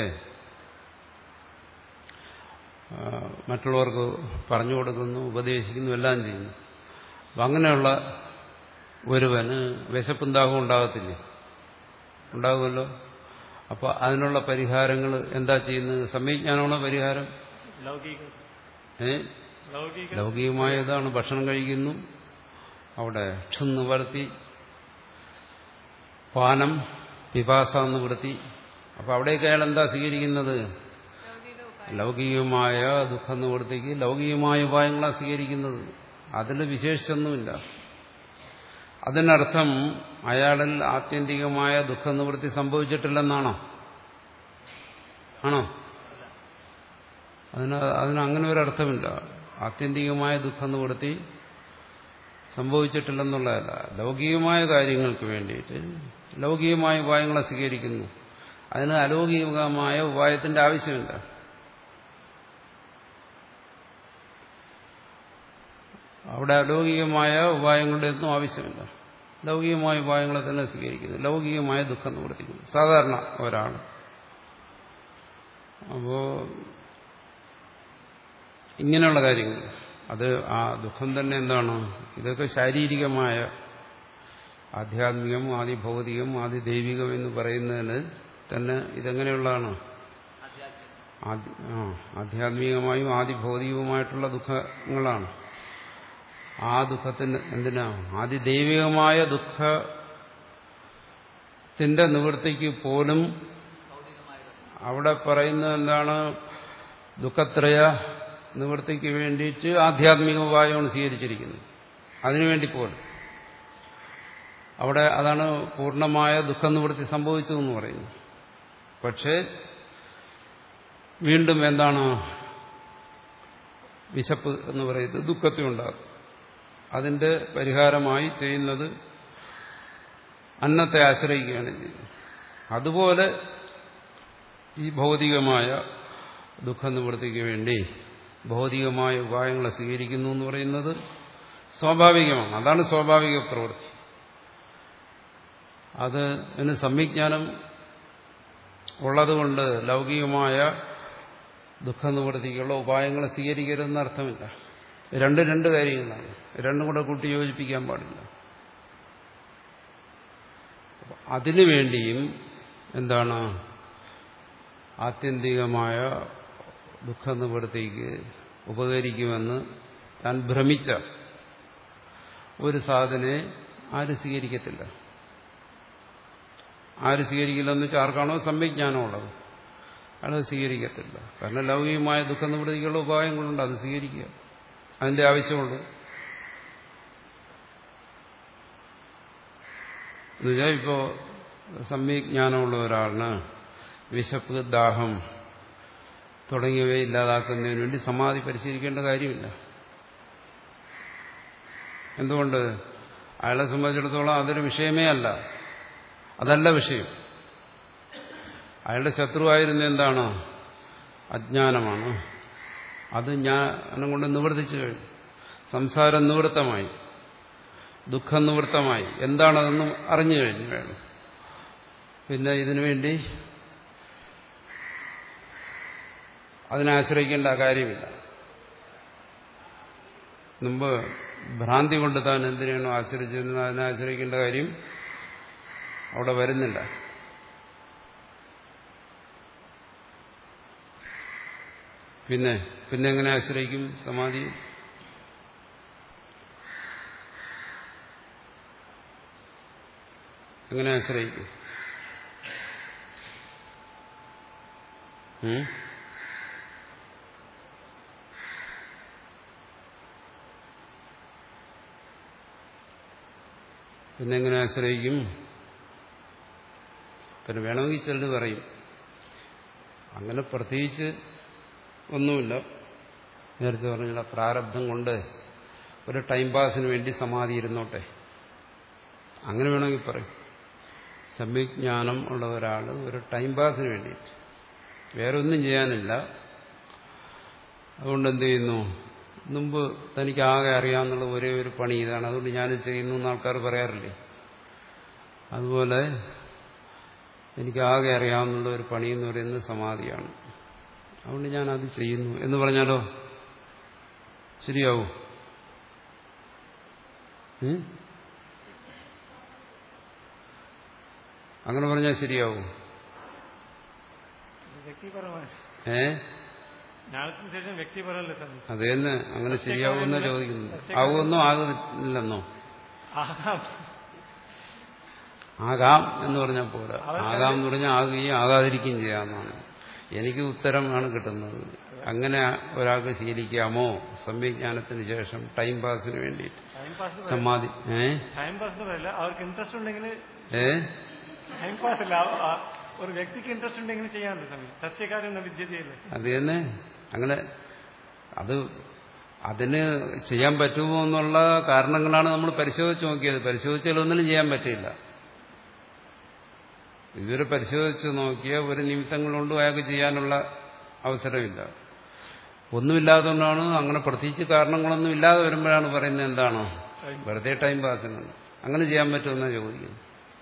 Speaker 1: മറ്റുള്ളവർക്ക് പറഞ്ഞു കൊടുക്കുന്നു, ഉപദേശിക്കുന്നു, എല്ലാം ചെയ്യുന്നു. അപ്പം അങ്ങനെയുള്ള ഒരുവന് വിശപ്പും ദാഹവും ഉണ്ടാകത്തില്ലേ? ഉണ്ടാകുമല്ലോ. അപ്പോൾ അതിനുള്ള പരിഹാരങ്ങൾ എന്താ ചെയ്യുന്നത്? സമ്യജ്ഞാനമാണോ പരിഹാരം? ഏ ലൗകികമായതാണ്. ഭക്ഷണം കഴിക്കുന്നു, അവിടെ ക്ഷും നിവർത്തി, പാനം പിപാസ നിവൃത്തി. അപ്പൊ അവിടേക്ക് അയാൾ എന്താ സ്വീകരിക്കുന്നത്? ലൗകികമായ ദുഃഖ നിവൃത്തിക്ക് ലൗകികമായ ഉപായങ്ങളാണ് സ്വീകരിക്കുന്നത്. അതിൽ വിശേഷിച്ചൊന്നുമില്ല. അതിനർത്ഥം അയാളിൽ ആത്യന്തികമായ ദുഃഖ നിവൃത്തി സംഭവിച്ചിട്ടില്ലെന്നാണോ? ആണോ? അതിന് അതിന് അങ്ങനെ ഒരർത്ഥമില്ല. ആത്യന്തികമായ ദുഃഖ നിവൃത്തി സംഭവിച്ചിട്ടില്ലെന്നുള്ളതല്ല. ലൗകികമായ കാര്യങ്ങൾക്ക് വേണ്ടിയിട്ട് ലൗകികമായ ഉപായങ്ങളെ സ്വീകരിക്കുന്നു. അതിന് അലൗകികമായ ഉപായത്തിന്റെ ആവശ്യമില്ല. അവിടെ അലൗകികമായ ഉപായങ്ങളുടെ ഒന്നും ആവശ്യമില്ല. ലൗകികമായ ഉപായങ്ങളെ തന്നെ സ്വീകരിക്കുന്നു. ലൗകികമായ ദുഃഖം നിവർത്തിക്കുന്നു സാധാരണ ഒരാൾ. അപ്പോ ഇങ്ങനെയുള്ള കാര്യങ്ങൾ അത് ആ ദുഃഖം തന്നെ എന്താണ്? ഇതൊക്കെ ശാരീരികമായ ആധ്യാത്മികം, ആദി ഭൗതികം, ആദി ദൈവികം എന്ന് പറയുന്നതിന് തന്നെ ഇതെങ്ങനെയുള്ളതാണ്? ആധ്യാത്മികമായും ആദി ഭൗതികവുമായിട്ടുള്ള ദുഃഖങ്ങളാണ്. ആ ദുഃഖത്തിന് എന്തിനാ? ആദി ദൈവികമായ ദുഃഖത്തിന്റെ നിവൃത്തിക്ക് പോലും അവിടെ പറയുന്നത് എന്താണ്? ദുഃഖത്രയ നിവൃത്തിക്ക് വേണ്ടിയിട്ട് ആധ്യാത്മിക ഉപായമാണ് സ്വീകരിച്ചിരിക്കുന്നത്. അതിനുവേണ്ടി പോലും അവിടെ അതാണ് പൂർണ്ണമായ ദുഃഖനിവൃത്തി സംഭവിച്ചതെന്ന് പറയുന്നു. പക്ഷേ വീണ്ടും എന്താണ്? വിശപ്പ് എന്ന് പറയുന്നത് ദുഃഖത്തെ ഉണ്ടാകും. അതിന്റെ പരിഹാരമായി ചെയ്യുന്നത് അന്നത്തെ ആശ്രയിക്കുകയാണ് ചെയ്യുന്നത്. അതുപോലെ ഈ ഭൗതികമായ ദുഃഖനിവൃത്തിക്ക് വേണ്ടി ഭൗതികമായ ഉപായങ്ങളെ സ്വീകരിക്കുന്നു എന്ന് പറയുന്നത് സ്വാഭാവികമാണ്. അതാണ് സ്വാഭാവിക പ്രവൃത്തി. അത് അതിന് സംവിജ്ഞാനം ഉള്ളതുകൊണ്ട് ലൗകികമായ ദുഃഖനിവൃത്തിക്കുള്ള ഉപായങ്ങളെ സ്വീകരിക്കരുതെന്ന് അർത്ഥമില്ല. രണ്ട് രണ്ട് കാര്യങ്ങളാണ്. രണ്ടും കൂടെ കൂട്ടി യോജിപ്പിക്കാൻ പാടില്ല. അതിനുവേണ്ടിയും എന്താണ്? ആത്യന്തികമായ ദുഃഖനിവൃത്തിക്ക് ഉപകരിക്കുമെന്ന് താൻ ഭ്രമിച്ച ഒരു സാധനയെ ആരും സ്വീകരിക്കത്തില്ല. ആര് സ്വീകരിക്കില്ലെന്ന് വെച്ചാൽ ആർക്കാണോ സംവിജ്ഞാനമുള്ളത് അയാളത് സ്വീകരിക്കത്തില്ല. കാരണം ലൗകികമായ ദുഃഖനിവൃത്തിക്കുള്ള ഉപായങ്ങളുണ്ട്, അത് സ്വീകരിക്കുക. അതിന്റെ ആവശ്യമുള്ളൂ. എന്നുവെച്ചാൽ ഇപ്പോൾ സംവിജ്ഞാനമുള്ള ഒരാളിന് വിശപ്പ്, ദാഹം തുടങ്ങിയവയെ ഇല്ലാതാക്കുന്നതിന് വേണ്ടി സമാധി പരിശീലിക്കേണ്ട കാര്യമില്ല. എന്തുകൊണ്ട്? അയാളെ സംബന്ധിച്ചിടത്തോളം അതൊരു വിഷയമേ അല്ല. അതല്ല വിഷയം. അയാളുടെ ശത്രുവായിരുന്ന എന്താണ്? അജ്ഞാനമാണ്. അത് ജ്ഞാനം കൊണ്ട് നിവർത്തിച്ചു കഴിഞ്ഞു. സംസാരം നിവൃത്തമായി, ദുഃഖം നിവൃത്തമായി. എന്താണതെന്നും അറിഞ്ഞു കഴിഞ്ഞു വേണം. പിന്നെ ഇതിനുവേണ്ടി അതിനെ ആശ്രയിക്കേണ്ട കാര്യമില്ല. മുമ്പ് ഭ്രാന്തി കൊണ്ട് താൻ എന്തിനാണോ ആശ്രയിച്ചിരുന്നത് അതിനെ ആശ്രയിക്കേണ്ട കാര്യം അവിടെ വരുന്നില്ല. പിന്നെ പിന്നെ എങ്ങനെ ആശ്രയിക്കും? സമാധി എങ്ങനെ ആശ്രയിക്കും? പിന്നെ എങ്ങനെ ആശ്രയിക്കും? പിന്നെ വേണമെങ്കിൽ ചിലർ പറയും അങ്ങനെ പ്രത്യേകിച്ച് ഒന്നുമില്ല. നേരത്തെ പറഞ്ഞ പ്രാരബ്ധം കൊണ്ട് ഒരു ടൈം പാസിന് വേണ്ടി സമാധി ഇരുന്നോട്ടെ, അങ്ങനെ വേണമെങ്കിൽ പറയും. സംവിജ്ഞാനം ഉള്ള ഒരാൾ ഒരു ടൈം പാസിന് വേണ്ടിയിട്ട് വേറെ ഒന്നും ചെയ്യാനില്ല. അതുകൊണ്ട് എന്ത് ചെയ്യുന്നു? മുമ്പ് തനിക്ക് ആകെ അറിയാവുന്നുള്ള ഒരേ ഒരു പണി ഇതാണ്, അതുകൊണ്ട് ഞാനിത് ചെയ്യുന്നു എന്ന് ആൾക്കാർ പറയാറില്ലേ? അതുപോലെ എനിക്ക് ആകെ അറിയാവുന്നുള്ള ഒരു പണി എന്ന് പറയുന്നത് സമാധിയാണ്, അതുകൊണ്ട് ഞാനത് ചെയ്യുന്നു എന്ന് പറഞ്ഞാലോ ശരിയാവും? അങ്ങനെ പറഞ്ഞാൽ ശരിയാവും? ഏ അത് തന്നെ. അങ്ങനെ ശരിയാവുമെന്നോ ചോദിക്കുന്നു. ആകുമെന്നോ ആകുന്നില്ലെന്നോ? ആകാം എന്ന് പറഞ്ഞാൽ പോരാ. ആകാം എന്ന് പറഞ്ഞാൽ ആകുകയും ആകാതിരിക്കുകയും ചെയ്യാമെന്നാണ്. എനിക്ക് ഉത്തരമാണ് കിട്ടുന്നത്. അങ്ങനെ ഒരാൾക്ക് ശീലിക്കാമോ സംവിജ്ഞാനത്തിന് ശേഷം ടൈം പാസിന് വേണ്ടിയിട്ട് സമാധി?
Speaker 2: അവർക്ക് ഇൻട്രസ്റ്റ് ഉണ്ടെങ്കിൽ
Speaker 1: ഏ
Speaker 2: ടൈം പാസ് അല്ല, ഒരു വ്യക്തിക്ക് ഇൻട്രസ്റ്റ് ഉണ്ടെങ്കിൽ ചെയ്യാറുണ്ട്. സത്യകാര്യം വിദ്യതയല്ലേ
Speaker 1: അത് തന്നെ. അങ്ങനെ അത് അതിന് ചെയ്യാൻ പറ്റുമോ എന്നുള്ള കാരണങ്ങളാണ് നമ്മൾ പരിശോധിച്ച് നോക്കിയത്. പരിശോധിച്ചാൽ ഒന്നിനും ചെയ്യാൻ പറ്റില്ല. ഇതുവരെ പരിശോധിച്ച് നോക്കിയ ഒരു നിമിത്തങ്ങളുണ്ടും അയാൾക്ക് ചെയ്യാനുള്ള അവസരമില്ല. ഒന്നുമില്ലാത്തതുകൊണ്ടാണ്. അങ്ങനെ പ്രത്യേകിച്ച് കാരണങ്ങളൊന്നും ഇല്ലാതെ വരുമ്പോഴാണ് പറയുന്നത് എന്താണോ വെറുതെ ടൈം പാസിനാണ്. അങ്ങനെ ചെയ്യാൻ പറ്റുമെന്നാണ് ചോദിക്കുന്നത്.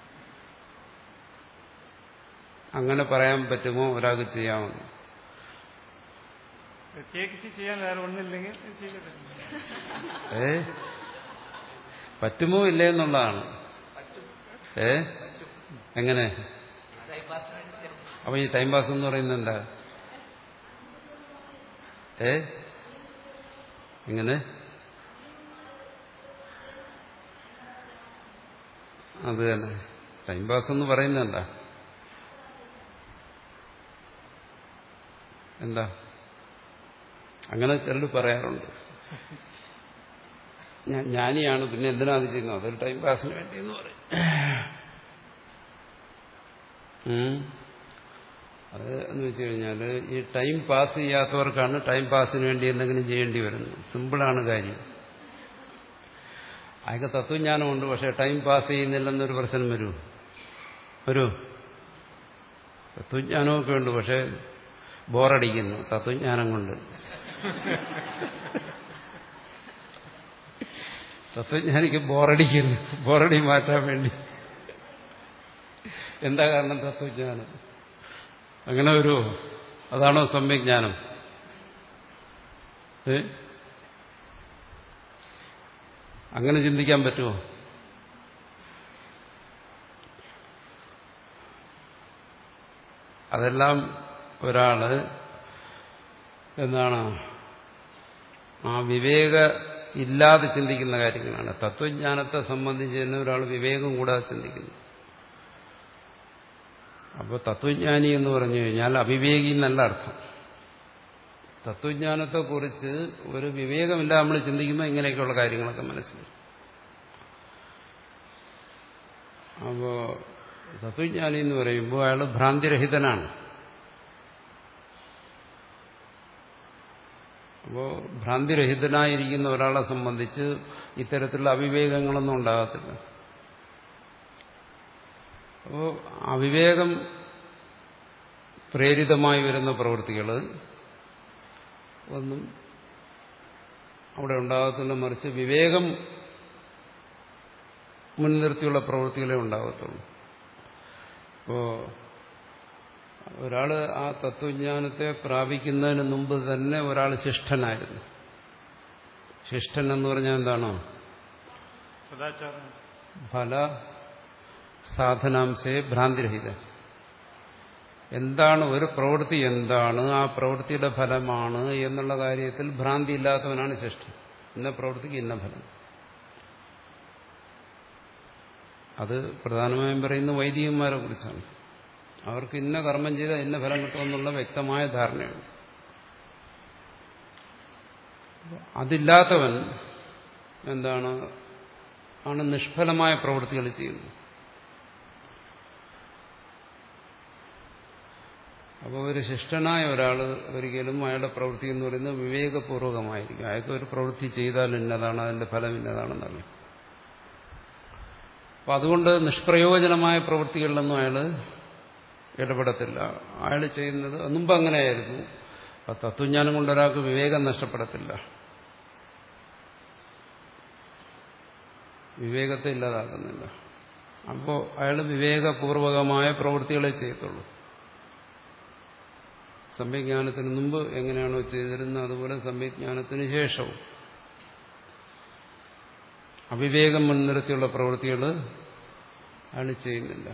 Speaker 1: അങ്ങനെ പറയാൻ പറ്റുമോ ഒരാൾക്ക് ചെയ്യാമെന്ന്?
Speaker 2: പ്രത്യേകിച്ച് ചെയ്യാൻ വേറെ ഒന്നില്ലെങ്കിൽ
Speaker 1: ഏ പറ്റുമോ ഇല്ലേ എന്നുള്ളതാണ്. ഏ എങ്ങനെ? അപ്പൊ ഈ ടൈം പാസ് എന്ന് പറയുന്നത് എന്താ? ഏ എങ്ങനെ? അത് തന്നെ ടൈം പാസ് എന്ന് പറയുന്നത് എന്താ? എന്താ അങ്ങനെ ചിലർ പറയാറുണ്ട്. ഞാൻ ജ്ഞാനിയാണ്, പിന്നെ എന്തിനാ അത് ചെയ്യുന്നത്? അതൊരു ടൈം പാസിന് വേണ്ടി എന്ന് പറയും. അത് എന്ന് വെച്ച് കഴിഞ്ഞാൽ ഈ ടൈം പാസ് ചെയ്യാത്തവർക്കാണ് ടൈം പാസിന് വേണ്ടി എന്തെങ്കിലും ചെയ്യേണ്ടി വരുന്നത്. സിമ്പിളാണ് കാര്യം. അതൊക്കെ തത്വജ്ഞാനമുണ്ട്, പക്ഷെ ടൈം പാസ് ചെയ്യുന്നില്ലെന്നൊരു പ്രശ്നം വരൂ വരൂ തത്വജ്ഞാനമൊക്കെ ഉണ്ട്, പക്ഷെ ബോറടിക്കുന്നു തത്വജ്ഞാനം കൊണ്ട്. തത്വജ്ഞാനിക്ക് ബോറടിക്കുന്നു. ബോറടി മാറ്റാൻ വേണ്ടി എന്താ കാരണം? തത്വജ്ഞാനം. അങ്ങനെ വരുമോ? അതാണോ സമ്യജ്ഞാനം? ഏ അങ്ങനെ ചിന്തിക്കാൻ പറ്റുമോ? അതെല്ലാം ഒരാള് എന്താണ് ആ വിവേക ഇല്ലാതെ ചിന്തിക്കുന്ന കാര്യങ്ങളാണ്. തത്വജ്ഞാനത്തെ സംബന്ധിച്ച് തന്നെ ഒരാൾ വിവേകം കൂടാതെ ചിന്തിക്കുന്നു. അപ്പോൾ തത്വജ്ഞാനി എന്ന് പറഞ്ഞു കഴിഞ്ഞാൽ അവിവേകി എന്നല്ല അർത്ഥം. തത്വജ്ഞാനത്തെക്കുറിച്ച് ഒരു വിവേകമില്ല നമ്മൾ ചിന്തിക്കുമ്പോൾ ഇങ്ങനെയൊക്കെയുള്ള കാര്യങ്ങളൊക്കെ മനസ്സിലാവും. അപ്പോൾ തത്വജ്ഞാനി എന്ന് പറയുമ്പോൾ അയാൾ ഭ്രാന്തിരഹിതനാണ്. അപ്പോൾ ഭ്രാന്തിരഹിതനായിരിക്കുന്ന ഒരാളെ സംബന്ധിച്ച് ഇത്തരത്തിലുള്ള അവിവേകങ്ങളൊന്നും ഉണ്ടാകത്തില്ല. അപ്പോൾ അവിവേകം പ്രേരിതമായി വരുന്ന പ്രവൃത്തികൾ ഒന്നും അവിടെ ഉണ്ടാകത്തില്ല. മറിച്ച് വിവേകം മുൻനിർത്തിയുള്ള പ്രവൃത്തികളെ ഉണ്ടാകത്തുള്ളൂ. അപ്പോൾ ഒരാൾ ആ തത്വജ്ഞാനത്തെ പ്രാപിക്കുന്നതിന് മുമ്പ് തന്നെ ഒരാൾ ശിഷ്ടനായിരുന്നു. ശിഷ്ടൻ എന്ന് പറഞ്ഞാൽ എന്താണോ? ഫല സാധനാംശയെ ഭ്രാന്തിരഹിതൻ. എന്താണ് ഒരു പ്രവൃത്തി, എന്താണ് ആ പ്രവൃത്തിയുടെ ഫലമാണ് എന്നുള്ള കാര്യത്തിൽ ഭ്രാന്തി ഇല്ലാത്തവനാണ് ശിഷ്ടൻ. ഇന്ന പ്രവൃത്തിക്ക് ഇന്ന ഫലം. അത് പ്രധാനമായും പറയുന്ന വൈദികന്മാരെ കുറിച്ചാണ്. അവർക്ക് ഇന്ന കർമ്മം ചെയ്താൽ ഇന്ന ഫലം കിട്ടുമെന്നുള്ള വ്യക്തമായ ധാരണയുണ്ട്. അതില്ലാത്തവൻ എന്താണ് ആണ് നിഷ്ഫലമായ പ്രവൃത്തികൾ ചെയ്യുന്നത്. അപ്പോൾ ഒരു ശിഷ്ടനായ ഒരാൾ ഒരിക്കലും അയാളുടെ പ്രവൃത്തി എന്ന് പറയുന്നത് വിവേകപൂർവകമായിരിക്കും. അയാൾക്ക് ഒരു പ്രവൃത്തി ചെയ്താൽ ഇന്നതാണ്, അതിന്റെ ഫലം ഇന്നതാണെന്നറിയാം. അപ്പം അതുകൊണ്ട് നിഷ്പ്രയോജനമായ പ്രവൃത്തികളിലൊന്നും അയാൾ ഇടപെടത്തില്ല. അയാൾ ചെയ്യുന്നത് മുമ്പ് അങ്ങനെയായിരുന്നു. ആ തത്വജ്ഞാനം കൊണ്ട് ഒരാൾക്ക് വിവേകം നഷ്ടപ്പെടത്തില്ല, വിവേകത്തെ ഇല്ലാതാക്കുന്നില്ല. അപ്പോൾ അയാൾ വിവേകപൂർവകമായ പ്രവൃത്തികളെ ചെയ്യത്തുള്ളൂ. സമ്യജ്ഞാനത്തിന് മുമ്പ് എങ്ങനെയാണോ ചെയ്തിരുന്നത് അതുപോലെ സമ്യജ്ഞാനത്തിന് ശേഷവും അവിവേകം മുൻനിർത്തിയുള്ള പ്രവൃത്തികൾ അയാൾ ചെയ്യുന്നില്ല.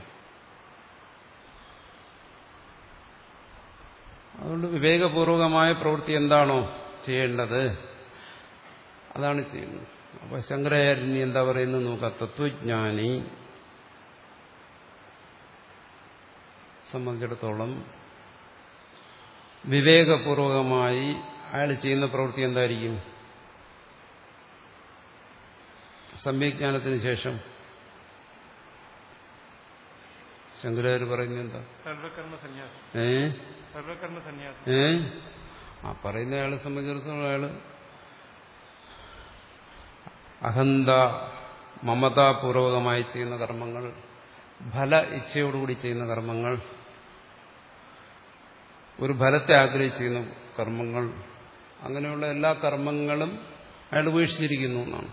Speaker 1: അതുകൊണ്ട് വിവേകപൂർവകമായ പ്രവൃത്തി എന്താണോ ചെയ്യേണ്ടത് അതാണ് ചെയ്യുന്നത്. അപ്പോൾ ശങ്കരാചാര്യൻ എന്താ പറയുന്നത് നോക്കാം. തത്വജ്ഞാനി സംബന്ധിച്ചിടത്തോളം വിവേകപൂർവകമായി അയാൾ ചെയ്യുന്ന പ്രവൃത്തി എന്തായിരിക്കും? സമ്യജ്ഞാനത്തിന് ശേഷം ശങ്കരാചാര്യ പറയുന്നത് എന്താ? ഏ ഏ ആ പറയുന്ന അയാളെ സംബന്ധിച്ചിടത്തോളം അയാള് അഹന്ത മമതാപൂർവകമായി ചെയ്യുന്ന കർമ്മങ്ങൾ, ഫല ഇച്ഛയോടുകൂടി ചെയ്യുന്ന കർമ്മങ്ങൾ, ഒരു ഫലത്തെ ആഗ്രഹിച്ച് ചെയ്യുന്ന കർമ്മങ്ങൾ, അങ്ങനെയുള്ള എല്ലാ കർമ്മങ്ങളും അയാൾ ഉപേക്ഷിച്ചിരിക്കുന്നു എന്നാണ്.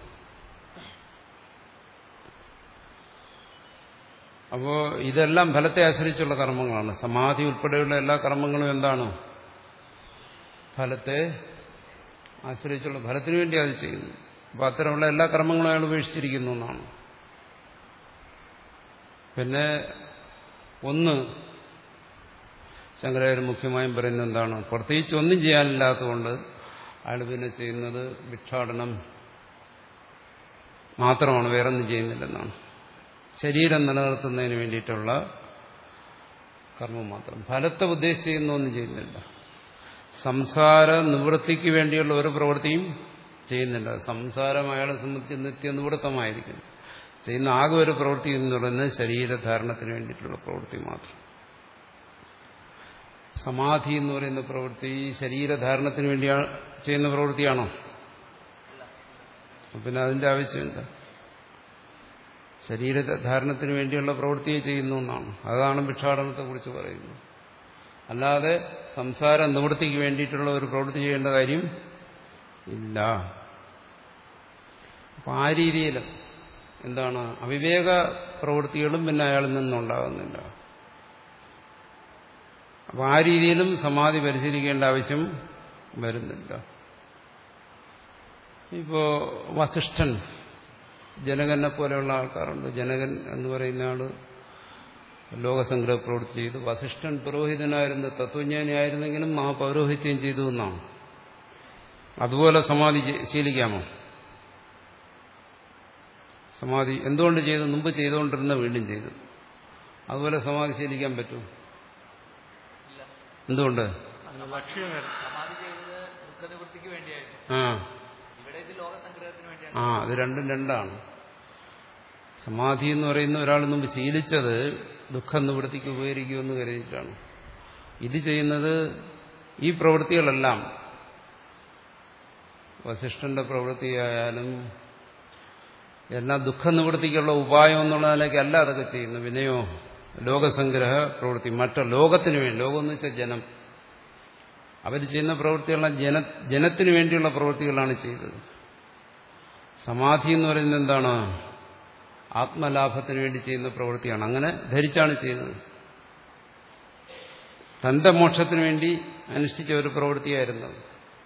Speaker 1: അപ്പോ ഇതെല്ലാം ഫലത്തെ ആശ്രയിച്ചുള്ള കർമ്മങ്ങളാണ്. സമാധി ഉൾപ്പെടെയുള്ള എല്ലാ കർമ്മങ്ങളും എന്താണ്? ഫലത്തെ ആശ്രയിച്ചുള്ള, ഫലത്തിനു വേണ്ടി അത് ചെയ്യുന്നു. അപ്പൊ അത്തരമുള്ള എല്ലാ കർമ്മങ്ങളും അയാൾ ഉപേക്ഷിച്ചിരിക്കുന്നു എന്നാണ്. പിന്നെ ഒന്ന് ശങ്കരാചാര്യർ മുഖ്യമായും പറയുന്നത് എന്താണ്? പ്രത്യേകിച്ച് ഒന്നും ചെയ്യാനില്ലാത്തതുകൊണ്ട് അയാൾ പിന്നെ ചെയ്യുന്നത് ഭിക്ഷാടനം മാത്രമാണ്, വേറൊന്നും ചെയ്യുന്നില്ലെന്നാണ്. ശരീരം നിലനിർത്തുന്നതിന് വേണ്ടിയിട്ടുള്ള കർമ്മം മാത്രം, ഫലത്തെ ഉദ്ദേശിച്ച് ചെയ്യുന്നൊന്നും ചെയ്യുന്നില്ല. സംസാര നിവൃത്തിക്ക് വേണ്ടിയുള്ള ഒരു പ്രവൃത്തിയും ചെയ്യുന്നില്ല. സംസാരം അയാളെ സംബന്ധിച്ച് നിത്യനിവൃത്തമായിരിക്കുന്നു. ചെയ്യുന്ന ആകെ ഒരു പ്രവൃത്തി എന്ന് പറയുന്നത് ശരീരധാരണത്തിന് വേണ്ടിയിട്ടുള്ള പ്രവൃത്തി മാത്രം. സമാധി എന്ന് പറയുന്ന പ്രവൃത്തി ശരീരധാരണത്തിന് വേണ്ടി ചെയ്യുന്ന പ്രവൃത്തിയാണോ? പിന്നെ അതിന്റെ ആവശ്യമില്ല. ശരീരധാരണത്തിന് വേണ്ടിയുള്ള പ്രവൃത്തിയെ ചെയ്യുന്നു എന്നാണ്. അതാണ് ഭിക്ഷാടനത്തെ കുറിച്ച് പറയുന്നത്. അല്ലാതെ സംസാര നിവൃത്തിക്ക് വേണ്ടിയിട്ടുള്ള ഒരു പ്രവൃത്തി ചെയ്യേണ്ട കാര്യം ഇല്ല. അപ്പൊ ആ രീതിയിൽ എന്താണ്, അവിവേക പ്രവൃത്തികളും പിന്നെ അയാളിൽ നിന്നുണ്ടാകുന്നില്ല. അപ്പൊ ആ രീതിയിലും സമാധി പരിശീലിക്കേണ്ട ആവശ്യം വരുന്നില്ല. ഇപ്പോ വസിഷ്ഠൻ, ജനകനെ പോലെയുള്ള ആൾക്കാരുണ്ട്. ജനകൻ എന്ന് പറയുന്ന ആള് ലോകസംഗ്രഹ പ്രവൃത്തി ചെയ്തു. വസിഷ്ഠൻ പുരോഹിതനായിരുന്ന തത്വജ്ഞാനിയായിരുന്നെങ്കിലും മഹാപൗരോഹിത്യം ചെയ്തു എന്നാണ്. അതുപോലെ സമാധി ശീലിക്കാമോ? സമാധി എന്തുകൊണ്ട് ചെയ്തു? മുമ്പ് ചെയ്തുകൊണ്ടിരുന്ന വീണ്ടും ചെയ്തു. അതുപോലെ സമാധി ശീലിക്കാൻ പറ്റൂ? എന്തുകൊണ്ട്? ആ ആ അത് രണ്ടും രണ്ടാണ്. സമാധി എന്ന് പറയുന്ന ഒരാൾ മുമ്പ് ശീലിച്ചത് ദുഃഖം നിവൃത്തിക്ക് ഉപകരിക്കുമെന്ന് കരുതിയിട്ടാണ്. ഇത് ചെയ്യുന്നത് ഈ പ്രവൃത്തികളെല്ലാം വസിഷ്ഠന്റെ പ്രവൃത്തിയായാലും എല്ലാം ദുഃഖ നിവൃത്തിക്കുള്ള ഉപായം എന്നുള്ള നിലയ്ക്കല്ല അതൊക്കെ ചെയ്യുന്നു. പിന്നെയോ ലോകസംഗ്രഹ പ്രവൃത്തി, മറ്റ ലോകത്തിന് വേണ്ടി, ലോകം എന്ന് വെച്ചാൽ ജനം, അവർ ചെയ്യുന്ന പ്രവൃത്തികളെല്ലാം ജന ജനത്തിനു വേണ്ടിയുള്ള പ്രവൃത്തികളാണ് ചെയ്തത്. സമാധി എന്ന് പറയുന്നത് എന്താണ്? ആത്മലാഭത്തിന് വേണ്ടി ചെയ്യുന്ന പ്രവൃത്തിയാണ്. അങ്ങനെ ധരിച്ചാണ് ചെയ്യുന്നത്. തന്റെ മോക്ഷത്തിന് വേണ്ടി അനുഷ്ഠിച്ച ഒരു പ്രവൃത്തിയായിരുന്നത്.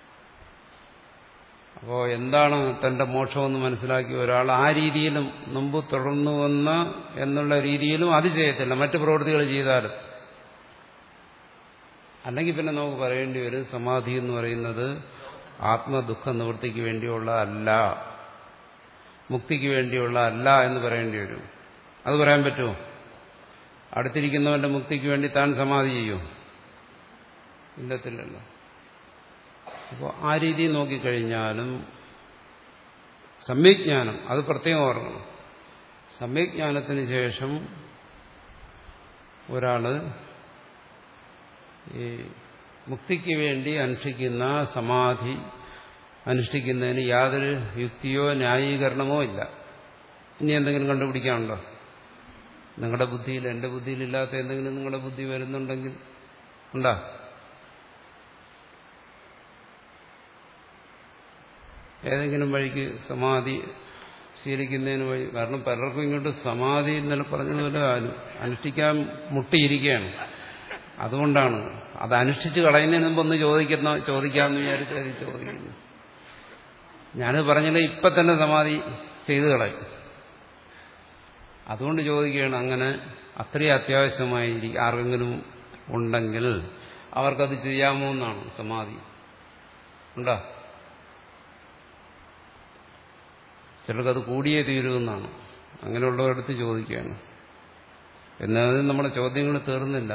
Speaker 1: അപ്പോ എന്താണ് തന്റെ മോക്ഷമെന്ന് മനസ്സിലാക്കി ഒരാൾ ആ രീതിയിലും മുമ്പ് തുടർന്നു വന്ന എന്നുള്ള രീതിയിലും അത് ചെയ്യത്തില്ല, മറ്റു പ്രവൃത്തികൾ ചെയ്താലും. അല്ലെങ്കിൽ പിന്നെ നമുക്ക് പറയേണ്ടി വരും സമാധി എന്ന് പറയുന്നത് ആത്മദുഃഖ നിവൃത്തിക്ക് വേണ്ടിയുള്ള അല്ല, മുക്തിക്ക് വേണ്ടിയുള്ള അല്ല എന്ന് പറയേണ്ടി വരും. അത് പറയാൻ പറ്റുമോ? അടുത്തിരിക്കുന്നവന്റെ മുക്തിക്ക് വേണ്ടി താൻ സമാധി ചെയ്യുമോ? ഇല്ലത്തില്ലല്ലോ. അപ്പോൾ ആ രീതി നോക്കിക്കഴിഞ്ഞാലും സമ്യജ്ഞാനം അത് പ്രത്യേകം ഓർക്കണം. സമ്യജ്ഞാനത്തിന് ശേഷം ഒരാള് ഈ മുക്തിക്ക് വേണ്ടി അനുഷ്ഠിക്കുന്ന സമാധി അനുഷ്ഠിക്കുന്നതിന് യാതൊരു യുക്തിയോ ന്യായീകരണമോ ഇല്ല. ഇനി എന്തെങ്കിലും കണ്ടുപിടിക്കാനുണ്ടോ? നിങ്ങളുടെ ബുദ്ധിയിൽ, എന്റെ ബുദ്ധിയിലില്ലാത്ത എന്തെങ്കിലും നിങ്ങളുടെ ബുദ്ധി വരുന്നുണ്ടെങ്കിൽ ഉണ്ടാ? ഏതെങ്കിലും വഴിക്ക് സമാധി ശീലിക്കുന്നതിന് വഴി? കാരണം പലർക്കും ഇങ്ങോട്ട് സമാധി ഇന്നലെ പറഞ്ഞതുപോലെ അനുഷ്ഠിക്കാൻ മുട്ടിയിരിക്കുകയാണ്. അതുകൊണ്ടാണ് അത് അനുഷ്ഠിച്ച് കളയുന്നതിന് മുമ്പ് ഒന്ന് ചോദിക്കുന്ന ചോദിക്കാമെന്ന് വിചാരിച്ചാൽ ചോദിക്കുന്നു. ഞാനത് പറഞ്ഞില്ല, ഇപ്പൊ തന്നെ സമാധി ചെയ്തു കളയും. അതുകൊണ്ട് ചോദിക്കുകയാണ്. അങ്ങനെ അത്രയും അത്യാവശ്യമായി ആർക്കെങ്കിലും ഉണ്ടെങ്കിൽ അവർക്കത് ചെയ്യാമോ എന്നാണ്. സമാധി ഉണ്ടോ? ചിലർക്കത് കൂടിയേ തീരുമെന്നാണ്. അങ്ങനെയുള്ളവരടുത്ത് ചോദിക്കുകയാണ്. എന്നാലും നമ്മുടെ ചോദ്യങ്ങൾ തീർന്നില്ല.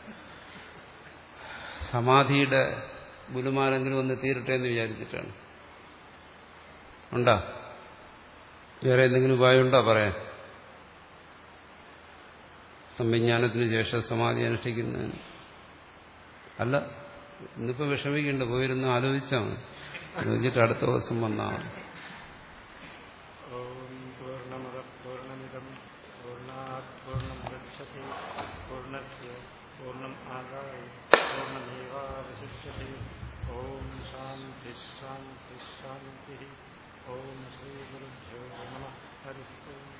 Speaker 1: സമാധിയുടെ ഗുരുമാരെങ്കിലും ഒന്ന് തീരട്ടെ എന്ന് വിചാരിച്ചിട്ടാണ്. ഉണ്ടോ? വേറെ എന്തെങ്കിലും ഉപായം ഉണ്ടോ പറയാൻ? സംവിജ്ഞാനത്തിന് ശേഷം സമാധി അനുഷ്ഠിക്കുന്നതിന് അല്ല. ഇന്നിപ്പോ വിഷമിക്കണ്ട, പോയിരുന്ന് ആലോചിച്ചാൽ മതി. ആലോചിച്ചിട്ട് അടുത്ത ദിവസം വന്നാൽ മതി.
Speaker 2: പൂർണ്ണമാദായ പൂർണ്ണമേവാവശിഷ്യത്തെ ഓം ശാന്തി ശാന്തി ശാന്തി. ഓം ശ്രീ ഗുരുഭ്യോ നമഃ. ഹരി ഓം.